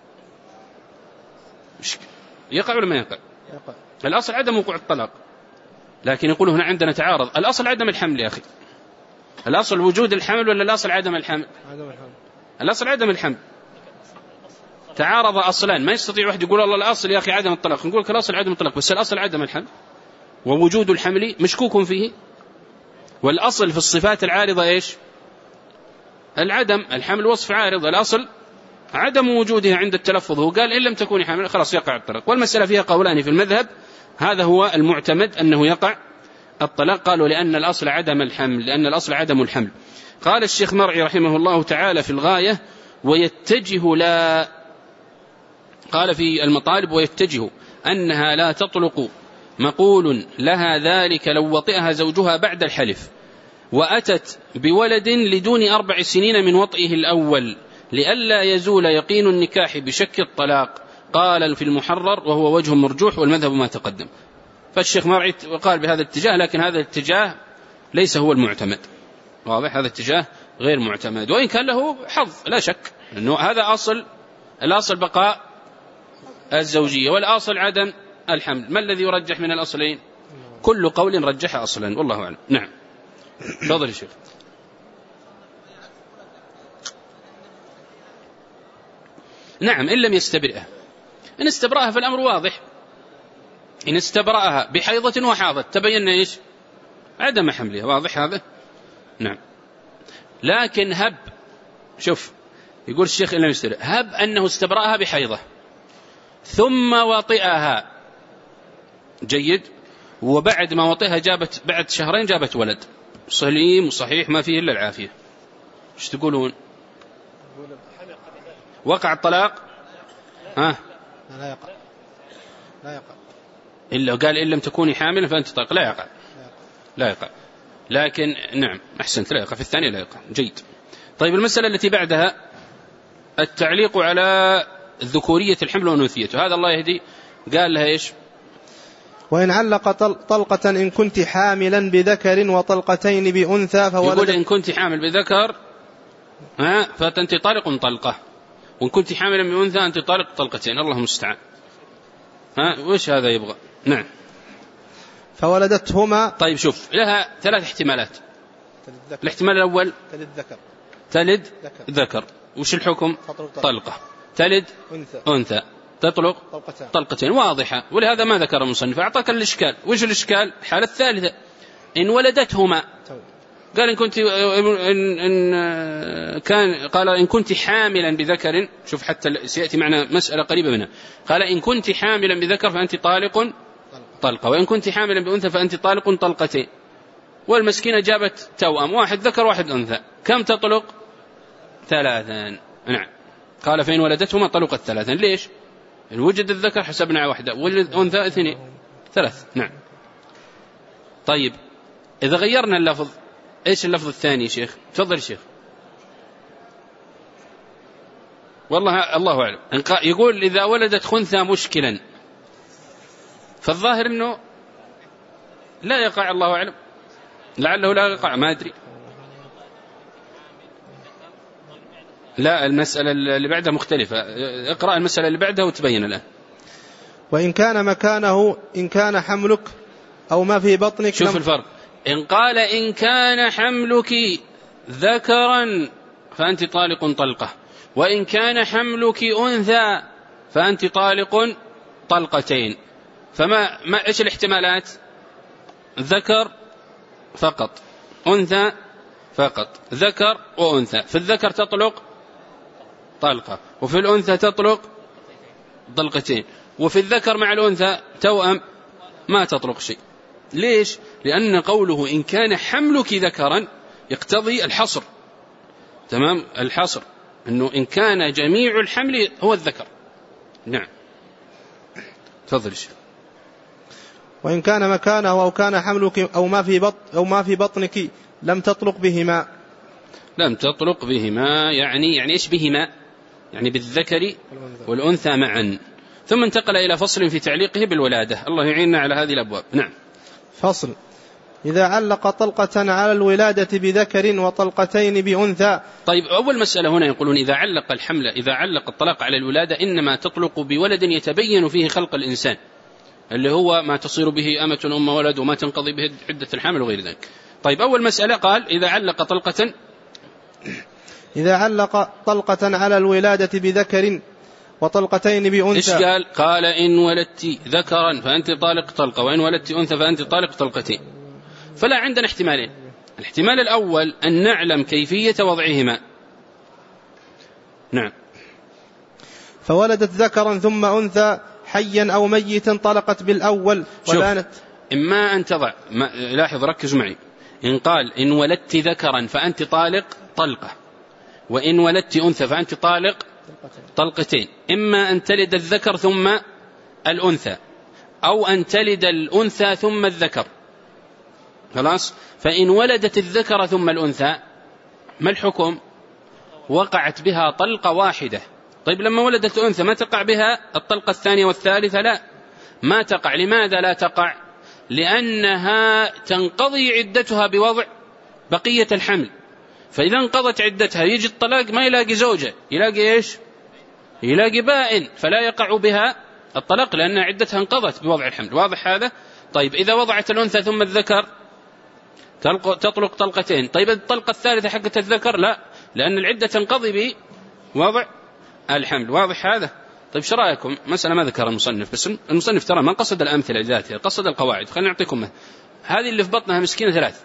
يقع ولا ما يقع؟ يقع. الأصل عدم وقوع الطلاق، لكن يقول هنا عندنا تعارض. الأصل عدم الحمل يا أخي، الأصل وجود الحمل ولا الأصل عدم الحمل؟ عدم الحمل. الأصل عدم الحمل. تعارض أصلان، ما يستطيع واحد يقول الله الأصل يا أخي عدم الطلاق، نقول لك الأصل عدم الطلاق، بس الأصل عدم الحمل ووجود الحمل مشكوك فيه. والأصل في الصفات العارضة إيش؟ العدم. الحمل وصف عارض، الأصل عدم وجودها عند التلفظ. هو قال إن لم تكوني حامل خلاص يقع الطلاق. والمسألة فيها قولان في المذهب، هذا هو المعتمد أنه يقع الطلاق. قالوا لأن الأصل عدم الحمل، لأن الأصل عدم الحمل. قال الشيخ مرعي رحمه الله تعالى في الغاية ويتجه لا قال في المطالب ويتجه أنها لا تطلق مقول لها ذلك لو وطئها زوجها بعد الحلف وأتت بولد لدون أربع سنين من وطئه الأول لئلا يزول يقين النكاح بشك الطلاق. قال في المحرر وهو وجه مرجوح والمذهب ما تقدم. فالشيخ مرعي قال بهذا الاتجاه، لكن هذا الاتجاه ليس هو المعتمد. واضح؟ هذا الاتجاه غير معتمد، وإن كان له حظ لا شك أنه هذا أصل، الأصل بقاء الزوجية والأصل عدم الحمل. ما الذي يرجح من الأصلين؟ كل قول رجح أصلا، والله أعلم. نعم، تفضل يا شيخ. نعم، إن لم يستبرئها. إن استبرأها فالأمر واضح، إن استبرأها بحيضة وحاضت تبين إيش؟ عدم حملها، واضح هذا؟ نعم. لكن هب، شوف يقول الشيخ إن لم يستبرئ، هب أنه استبرأها بحيضة ثم وطئها، جيد، وبعد ما وطئها جابت بعد شهرين جابت ولد سليم وصحيح ما فيه إلا العافية، ايش تقولون؟ وقع الطلاق؟ ها؟ لا يقع، لا يقع إلا قال إن لم تكوني حاملا فأنت طلاق. لا يقع، لا يقع. لكن نعم أحسنت، لا يقع في الثانية، لا يقع. جيد. طيب المسألة التي بعدها التعليق على ذكورية الحمل وأنوثيته، هذا الله يهدي قال لها إيش؟ وإن علق طلقة إن كنت حاملا بذكر وطلقتين بأنثى فولد. يقول إن كنت حامل بذكر ها فأنت طالق طلقة، وإن كنت حاملا بأنثى أنت طالق طلقتين، الله المستعان. ها وإيش هذا يبغى؟ نعم. فولدتهما. طيب شوف، لها ثلاث احتمالات. الاحتمال الأول تلد ذكر، تلد ذكر, ذكر. وش الحكم؟ طلقة. تلد أنثى, أنثى. تطلق طلقتين. طلقتين واضحة، ولهذا ما ذكر المصنف، أعطاك الإشكال. وش الإشكال؟ الحالة الثالثة إن ولدتهما، قال إن كنت إن, إن كان قال إن كنت حاملا بذكر، شوف حتى سيأتي معنا مسألة قريبة منها، قال إن كنت حاملا بذكر فأنت طالق طلقة، وإن كنت حاملا بأنثى فأنت طالق طلقتين. والمسكينة جابت توأم، واحد ذكر واحد أنثى، كم تطلق؟ ثلاثا. نعم. قال فإن ولدتهما طلقت ثلاثا. ليش؟ إن وجد الذكر حسبنا واحدة، ولد أنثى اثنين، ثلاث. نعم. طيب إذا غيرنا اللفظ، إيش اللفظ الثاني شيخ؟ تفضل شيخ. والله الله أعلم. يقول إذا ولدت خنثى مشكلا، فالظاهر أنه لا يقع، الله أعلم، لعله لا يقع، ما أدري. لا، المسألة اللي بعدها مختلفة، اقرأ المسألة اللي بعدها وتبين الآن. وإن كان مكانه إن كان حملك أو ما في بطنك. شوف الفرق. إن قال إن كان حملك ذكرا فأنت طالق طلقة، وإن كان حملك أنثى فأنت طالق طلقتين. فما ما إيش الاحتمالات؟ ذكر فقط، أنثى فقط، ذكر وأنثى. في الذكر تطلق طلقة، وفي الأنثى تطلق طلقتين، وفي الذكر مع الأنثى توأم ما تطلق شيء. ليش؟ لأن قوله إن كان حملك ذكرا يقتضي الحصر، تمام، الحصر أنه إن كان جميع الحمل هو الذكر. نعم، تفضل شيء. وإن كان مكانه أو كان حملك أو ما في بطن أو ما في بطنك لم تطلق بهما. لم تطلق بهما يعني يعني إيش بهما؟ يعني بالذكر والأنثى معا. ثم انتقل إلى فصل في تعليقه بالولادة. الله يعيننا على هذه الأبواب. نعم. فصل: إذا علق طلقة على الولادة بذكر وطلقتين بأنثى. طيب، أول مسألة هنا يقولون إذا علق الحمل إذا علق الطلاق على الولادة إنما تطلق بولد يتبين فيه خلق الإنسان، اللي هو ما تصير به أمة أم ولد وما تنقضي به عدة الحمل وغير ذلك. طيب، أول مسألة قال إذا علق طلقة إذا علق طلقة على الولادة بذكر وطلقتين بأنثى. إيش قال؟ قال إن ولدت ذكرا فأنت طالق طلقة، وإن ولدت أنثى فأنت طالق طلقتين. فلا عندنا احتمالين. الاحتمال الأول أن نعلم كيفية وضعهما. نعم. فولدت ذكرا ثم أنثى حيا أو ميتا طلقت بالأول ولانت. إما أن تضع، لاحظ ركزوا معي، إن قال إن ولدت ذكرا فأنت طالق طلقة، وإن ولدت أنثى فأنت طالق طلقتين. إما أن تلد الذكر ثم الأنثى، أو أن تلد الأنثى ثم الذكر. خلاص. فإن ولدت الذكر ثم الأنثى ما الحكم؟ وقعت بها طلقة واحدة. طيب، لما ولدت الأنثى ما تقع بها الطلقة الثانية والثالثة؟ لا، ما تقع. لماذا لا تقع؟ لأنها تنقضي عدتها بوضع بقية الحمل. فإذا انقضت عدتها يجي الطلاق ما يلاقي زوجة، يلاقي إيش؟ يلاقي بائن، فلا يقع بها الطلاق لأن عدتها انقضت بوضع الحمل. واضح هذا؟ طيب، إذا وضعت الأنثى ثم الذكر تطلق طلقتين. طيب، الطلقة الثالثة حقت الذكر لا، لأن العدة تنقضي بوضع الحمل. واضح هذا؟ طيب، شو رأيكم؟ مسألة ما ذكر المصنف، بس المصنف ترى ما قصد الأمثلة ذاتها، قصد القواعد. خلينا نعطيكم هذه اللي في بطنها مسكينة ثلاث،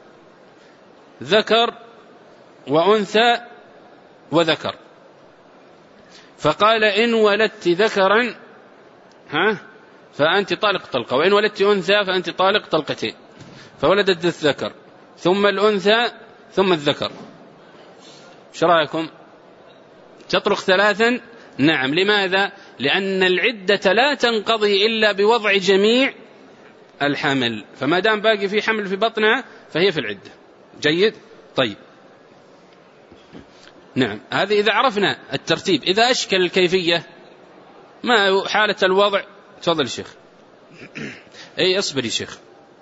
ذكر وأنثى وذكر. فقال إن ولدت ذكرا ها فأنت طالق طلقة، وإن ولدت أنثى فأنت طالق طلقتين. فولدت الذكر ثم الأنثى ثم الذكر. شو رأيكم؟ تطلق ثلاثا؟ نعم. لماذا؟ لأن العدة لا تنقضي إلا بوضع جميع الحمل، فما دام باقي في حمل في بطنها فهي في العدة. جيد. طيب، نعم. هذه إذا عرفنا الترتيب. إذا أشكل الكيفية ما حالة الوضع. تفضل الشيخ. أي أصبر يا شيخ.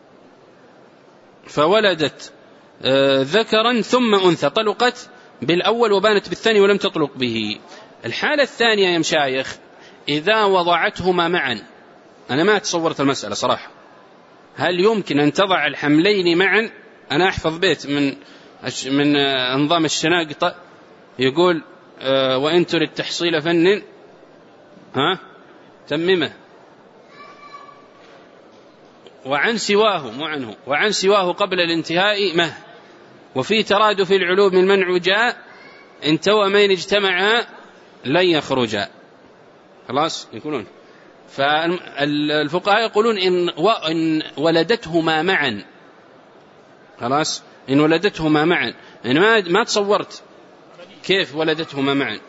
فولدت آه ذكرا ثم أنثى طلقت بالأول وبانت بالثاني ولم تطلق به. الحالة الثانية يا مشايخ إذا وضعتهما معا. أنا ما تصورت المسألة صراحة، هل يمكن أن تضع الحملين معا؟ أنا أحفظ بيت من من أنظام الشناقطة يقول آه وإن تريد تحصيل فن ها تممه، وعن سواه مو عنه، وعن سواه قبل الانتهاء مه، وفي ترادف العلوم المنع جاء، إن توأمين اجتمعا لن يخرجا. خلاص يقولون. فالفقهاء يقولون إن ولدتهما معا. خلاص، إن ولدتهما معا. يعني ما ما تصورت كيف ولدتهما معا.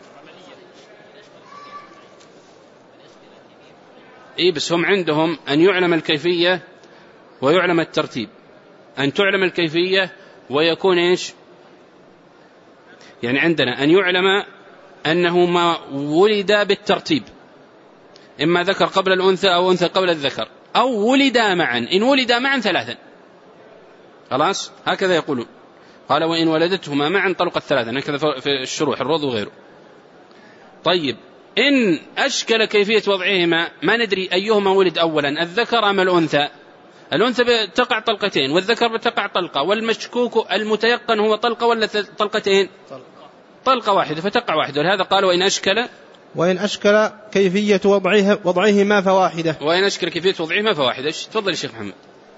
إيه بس هم عندهم أن يعلم الكيفية ويعلم الترتيب. أن تعلم الكيفية ويكون إيش؟ يعني عندنا أن يعلم أنهما ولدا بالترتيب، إما ذكر قبل الأنثى أو أنثى قبل الذكر، أو ولدا معا. إن ولدا معا ثلاثا. خلاص هكذا يقولون. قال وإن ولدتهما معا طلقت ثلاثا، هكذا في الشروح الروض وغيره. طيب، إن أشكل كيفية وضعهما ما ندري أيهما ولد أولا، الذكر أم الأنثى. الأنثى تقع طلقتين والذكر بتقع طلقة، والمشكوك المتيقن هو طلقة ولا طلقتين؟ طلقة واحدة، فتقع واحدة. ولهذا قال وإن أشكل وإن أشكل كيفية وضعه وضعهما فواحدة. وإن أشكل كيفية وضعهما فواحدة. تفضل الشيخ محمد.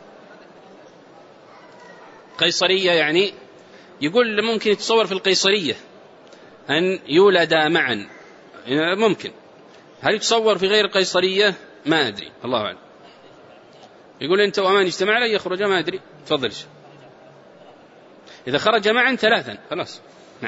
قيصرية يعني يقول ممكن يتصور في القيصرية أن يولدا معا، ممكن. هل يتصور في غير القيصرية؟ ما أدري، الله أعلم. يقول أنت وأمان اجتمع لا يخرج، ما أدري. تفضل الشيخ. إذا خرج معا ثلاثا خلاص. نعم.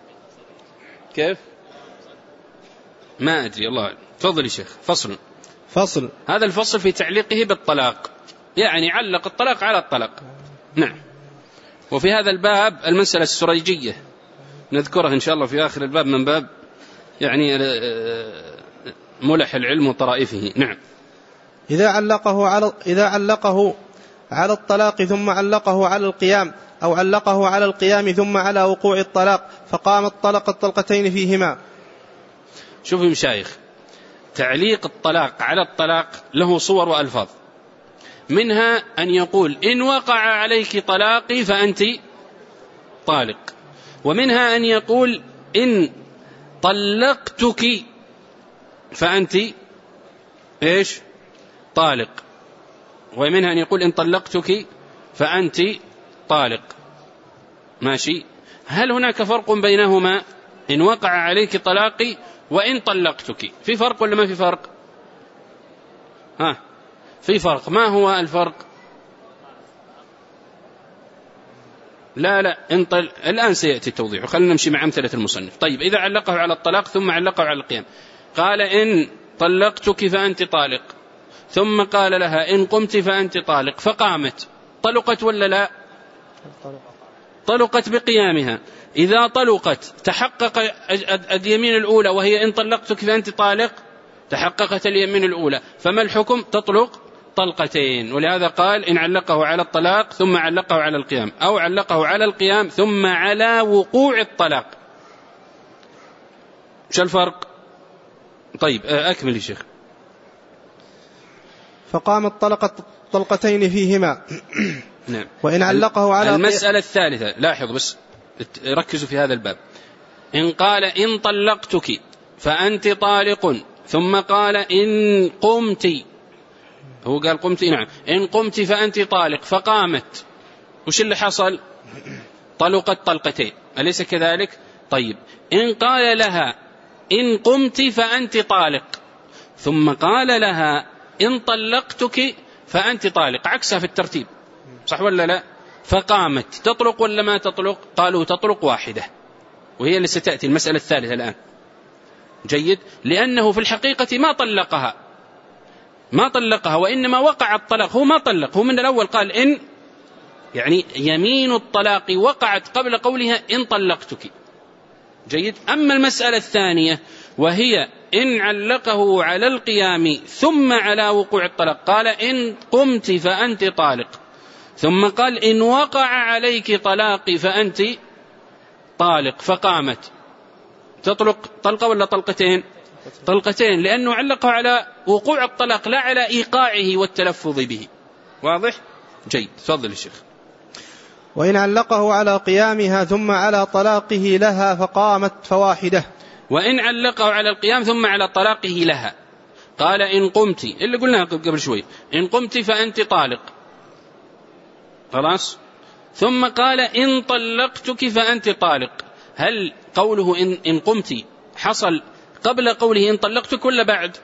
كيف؟ ما أدري، الله أعلم. تفضل يا شيخ. فصل. فصل. هذا الفصل في تعليقه بالطلاق، يعني علق الطلاق على الطلاق. نعم. وفي هذا الباب المسألة السريجية نذكرها إن شاء الله في آخر الباب من باب يعني ملح العلم وطرائفه. نعم. إذا علقه على إذا علقه على الطلاق ثم علقه على القيام، أو علقه على القيام ثم على وقوع الطلاق، فقام الطلق الطلقتين فيهما. شوفوا مشايخ، تعليق الطلاق على الطلاق له صور وألفاظ، منها أن يقول إن وقع عليك طلاقي فأنت طالق، ومنها أن يقول إن طلقتك فأنت إيش طالق، ومنها أن يقول إن طلقتك فأنت طالق. ماشي. هل هناك فرق بينهما؟ إن وقع عليك طلاقي وإن طلقتك، في فرق ولا ما في فرق؟ ها في فرق. ما هو الفرق؟ لا لا انطل... الآن سيأتي التوضيح، خلينا نمشي مع أمثلة المصنف. طيب إذا علقه على الطلاق ثم علقه على القيام، قال إن طلقتك فأنت طالق، ثم قال لها إن قمت فأنت طالق، فقامت، طلقت ولا لا؟ طلقت بقيامها. إذا طلقت تحقق اليمين الأولى وهي إن طلقتك فأنت طالق، تحققت اليمين الأولى، فما الحكم؟ تطلق طلقتين. ولهذا قال إن علقه على الطلاق ثم علقه على القيام، أو علقه على القيام ثم على وقوع الطلاق. شو الفرق؟ طيب أكمل يا شيخ. فقام الطلقة طلقتين فيهما. نعم. وإن علقه على المسألة الثالثة، لاحظ بس ركزوا في هذا الباب. إن قال إن طلقتك فأنت طالق، ثم قال إن قمت، هو قال قمت، نعم، إن قمت فأنت طالق، فقامت، وش اللي حصل؟ طلقت طلقتين، أليس كذلك؟ طيب إن قال لها إن قمت فأنت طالق، ثم قال لها إن طلقتك فأنت طالق، عكسها في الترتيب، صح ولا لا؟ فقامت، تطلق ولا ما تطلق؟ قالوا تطلق واحدة، وهي اللي ستأتي المسألة الثالثة الآن. جيد. لأنه في الحقيقة ما طلقها، ما طلقها، وإنما وقع الطلاق، هو ما طلق، هو من الأول قال إن، يعني يمين الطلاق وقعت قبل قولها إن طلقتك. جيد. أما المسألة الثانية وهي إن علقه على القيام ثم على وقوع الطلاق، قال إن قمت فأنت طالق، ثم قال إن وقع عليك طلاقي فأنت طالق، فقامت، تطلق طلقة ولا طلقتين؟ طلقتين، لأنه علقه على وقوع الطلاق لا على إيقاعه والتلفظ به. واضح؟ جيد. تفضل الشيخ. وإن علقه على قيامها ثم على طلاقه لها فقامت فواحدة. وإن علقه على القيام ثم على طلاقه لها، قال إن قمت، اللي قلناها قبل شوي، إن قمت فأنت طالق، خلاص، ثم قال إن طلقتك فأنت طالق. هل قوله إن, إن قمت حصل قبل قوله إن طلقتك ولا بعد؟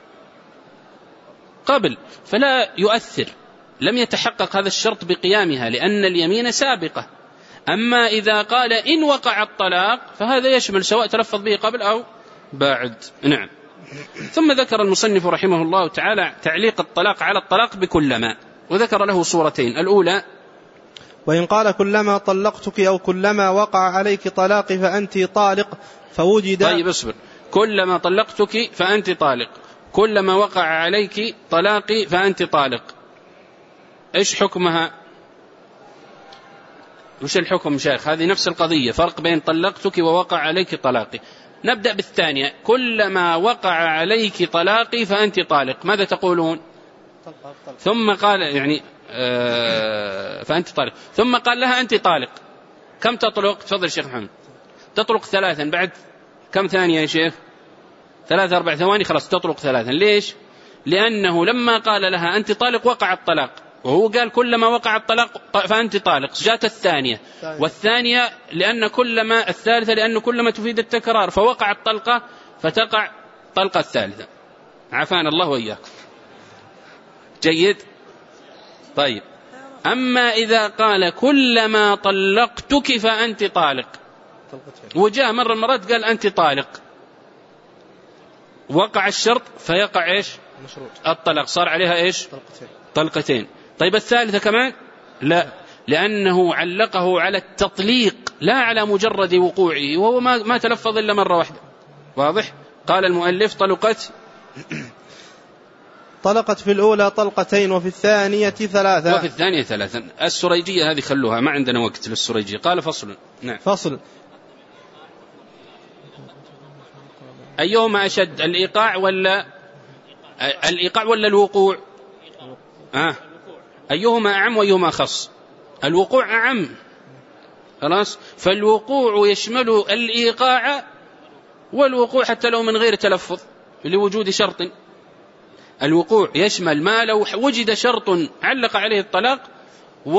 قبل، فلا يؤثر، لم يتحقق هذا الشرط بقيامها لأن اليمين سابقة. أما إذا قال إن وقع الطلاق فهذا يشمل سواء تلفظ به قبل أو بعد. نعم. ثم ذكر المصنف رحمه الله تعالى تعليق الطلاق على الطلاق بكلما، وذكر له صورتين. الأولى وإن قال كلما طلقتك أو كلما وقع عليك طلاق فأنت طالق فوجد. طيب اصبر. كلما طلقتك فأنت طالق، كلما وقع عليك طلاقي فأنت طالق، إيش حكمها؟ وش الحكم شيخ؟ هذه نفس القضية، فرق بين طلقتك ووقع عليك طلاقي. نبدأ بالثانية، كلما وقع عليك طلاقي فأنت طالق، ماذا تقولون؟ ثم قال يعني آه فأنت طالق، ثم قال لها أنت طالق، كم تطلق؟ تفضل الشيخ محمد. تطلق ثلاثا، بعد كم ثانية يا شيخ؟ ثلاثة أربع ثواني، خلاص تطلق ثلاثا. ليش؟ لأنه لما قال لها أنت طالق وقع الطلاق، وهو قال كلما وقع الطلاق فأنت طالق، جاءت الثانية، والثانية لأن كلما، الثالثة لأن كلما تفيد التكرار، فوقع الطلقة فتقع طلقة الثالثة. عافانا الله وإياكم. جيد. طيب أما إذا قال كلما طلقتك فأنت طالق، وجاء مرة مرات قال أنت طالق، وقع الشرط فيقع إيش؟ الطلاق صار عليها إيش؟ طلقتين. طلقتين. طيب الثالثة كمان؟ لا، لأنه علقه على التطليق لا على مجرد وقوعه، وهو ما, ما تلفظ إلا مرة واحدة. واضح؟ قال المؤلف طلقت طلقت في الأولى طلقتين وفي الثانية ثلاثة. وفي الثانية ثلاثا. السريجية هذه خلوها، ما عندنا وقت للسريجية. قال فصل. نعم. فصل. أيهما أشد، الإيقاع ولا الإيقاع ولا الوقوع؟ آه. أيهما أعم وأيهما أخص؟ الوقوع أعم. خلاص، فالوقوع يشمل الإيقاع والوقوع حتى لو من غير تلفظ لوجود شرط. الوقوع يشمل ما لو وجد شرط علق عليه الطلاق و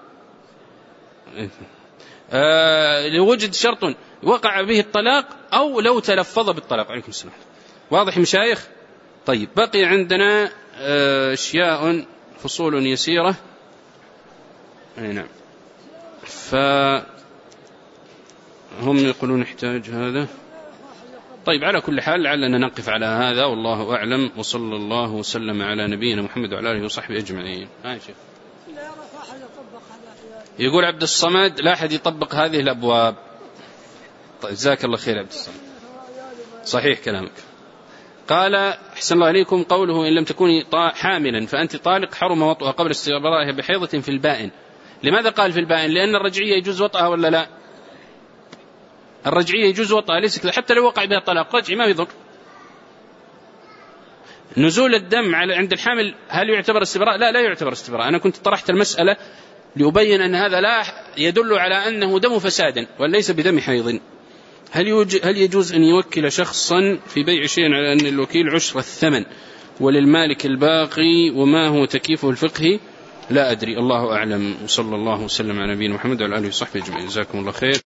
آه لوجد شرط وقع به الطلاق أو لو تلفظ بالطلاق. عليكم السلام. واضح مشايخ؟ طيب، بقي عندنا أشياء فصول يسيرة. أي نعم. فهم يقولون نحتاج هذا. طيب، على كل حال لعلنا نقف على هذا، والله أعلم، وصلى الله وسلم على نبينا محمد وعلى آله وصحبه أجمعين. آه شيخ. يقول عبد الصمد لا أحد يطبق هذه الأبواب. طيب، جزاك الله خير عبد الصمد، صحيح كلامك. قال أحسن الله عليكم، قوله إن لم تكوني حاملا فأنت طالق حرم وطئها قبل استبرائها بحيضة في البائن. لماذا قال في البائن؟ لأن الرجعية يجوز وطئها ولا لا؟ الرجعية يجوز وطئها، ليس كذا، حتى لو وقع بها طلاق رجعي ما يضر. نزول الدم على عند الحامل هل يعتبر استبراء؟ لا، لا يعتبر استبراء. أنا كنت طرحت المسألة لأبين أن هذا لا يدل على أنه دم فساد وليس بدم حيض. هل هل يجوز أن يوكل شخصا في بيع شيء على أن الوكيل عشر الثمن وللمالك الباقي، وما هو تكييفه الفقهي؟ لا أدري، الله أعلم. وصلى الله وسلم على نبينا محمد وعلى آله وصحبه أجمعين. جزاكم الله خير.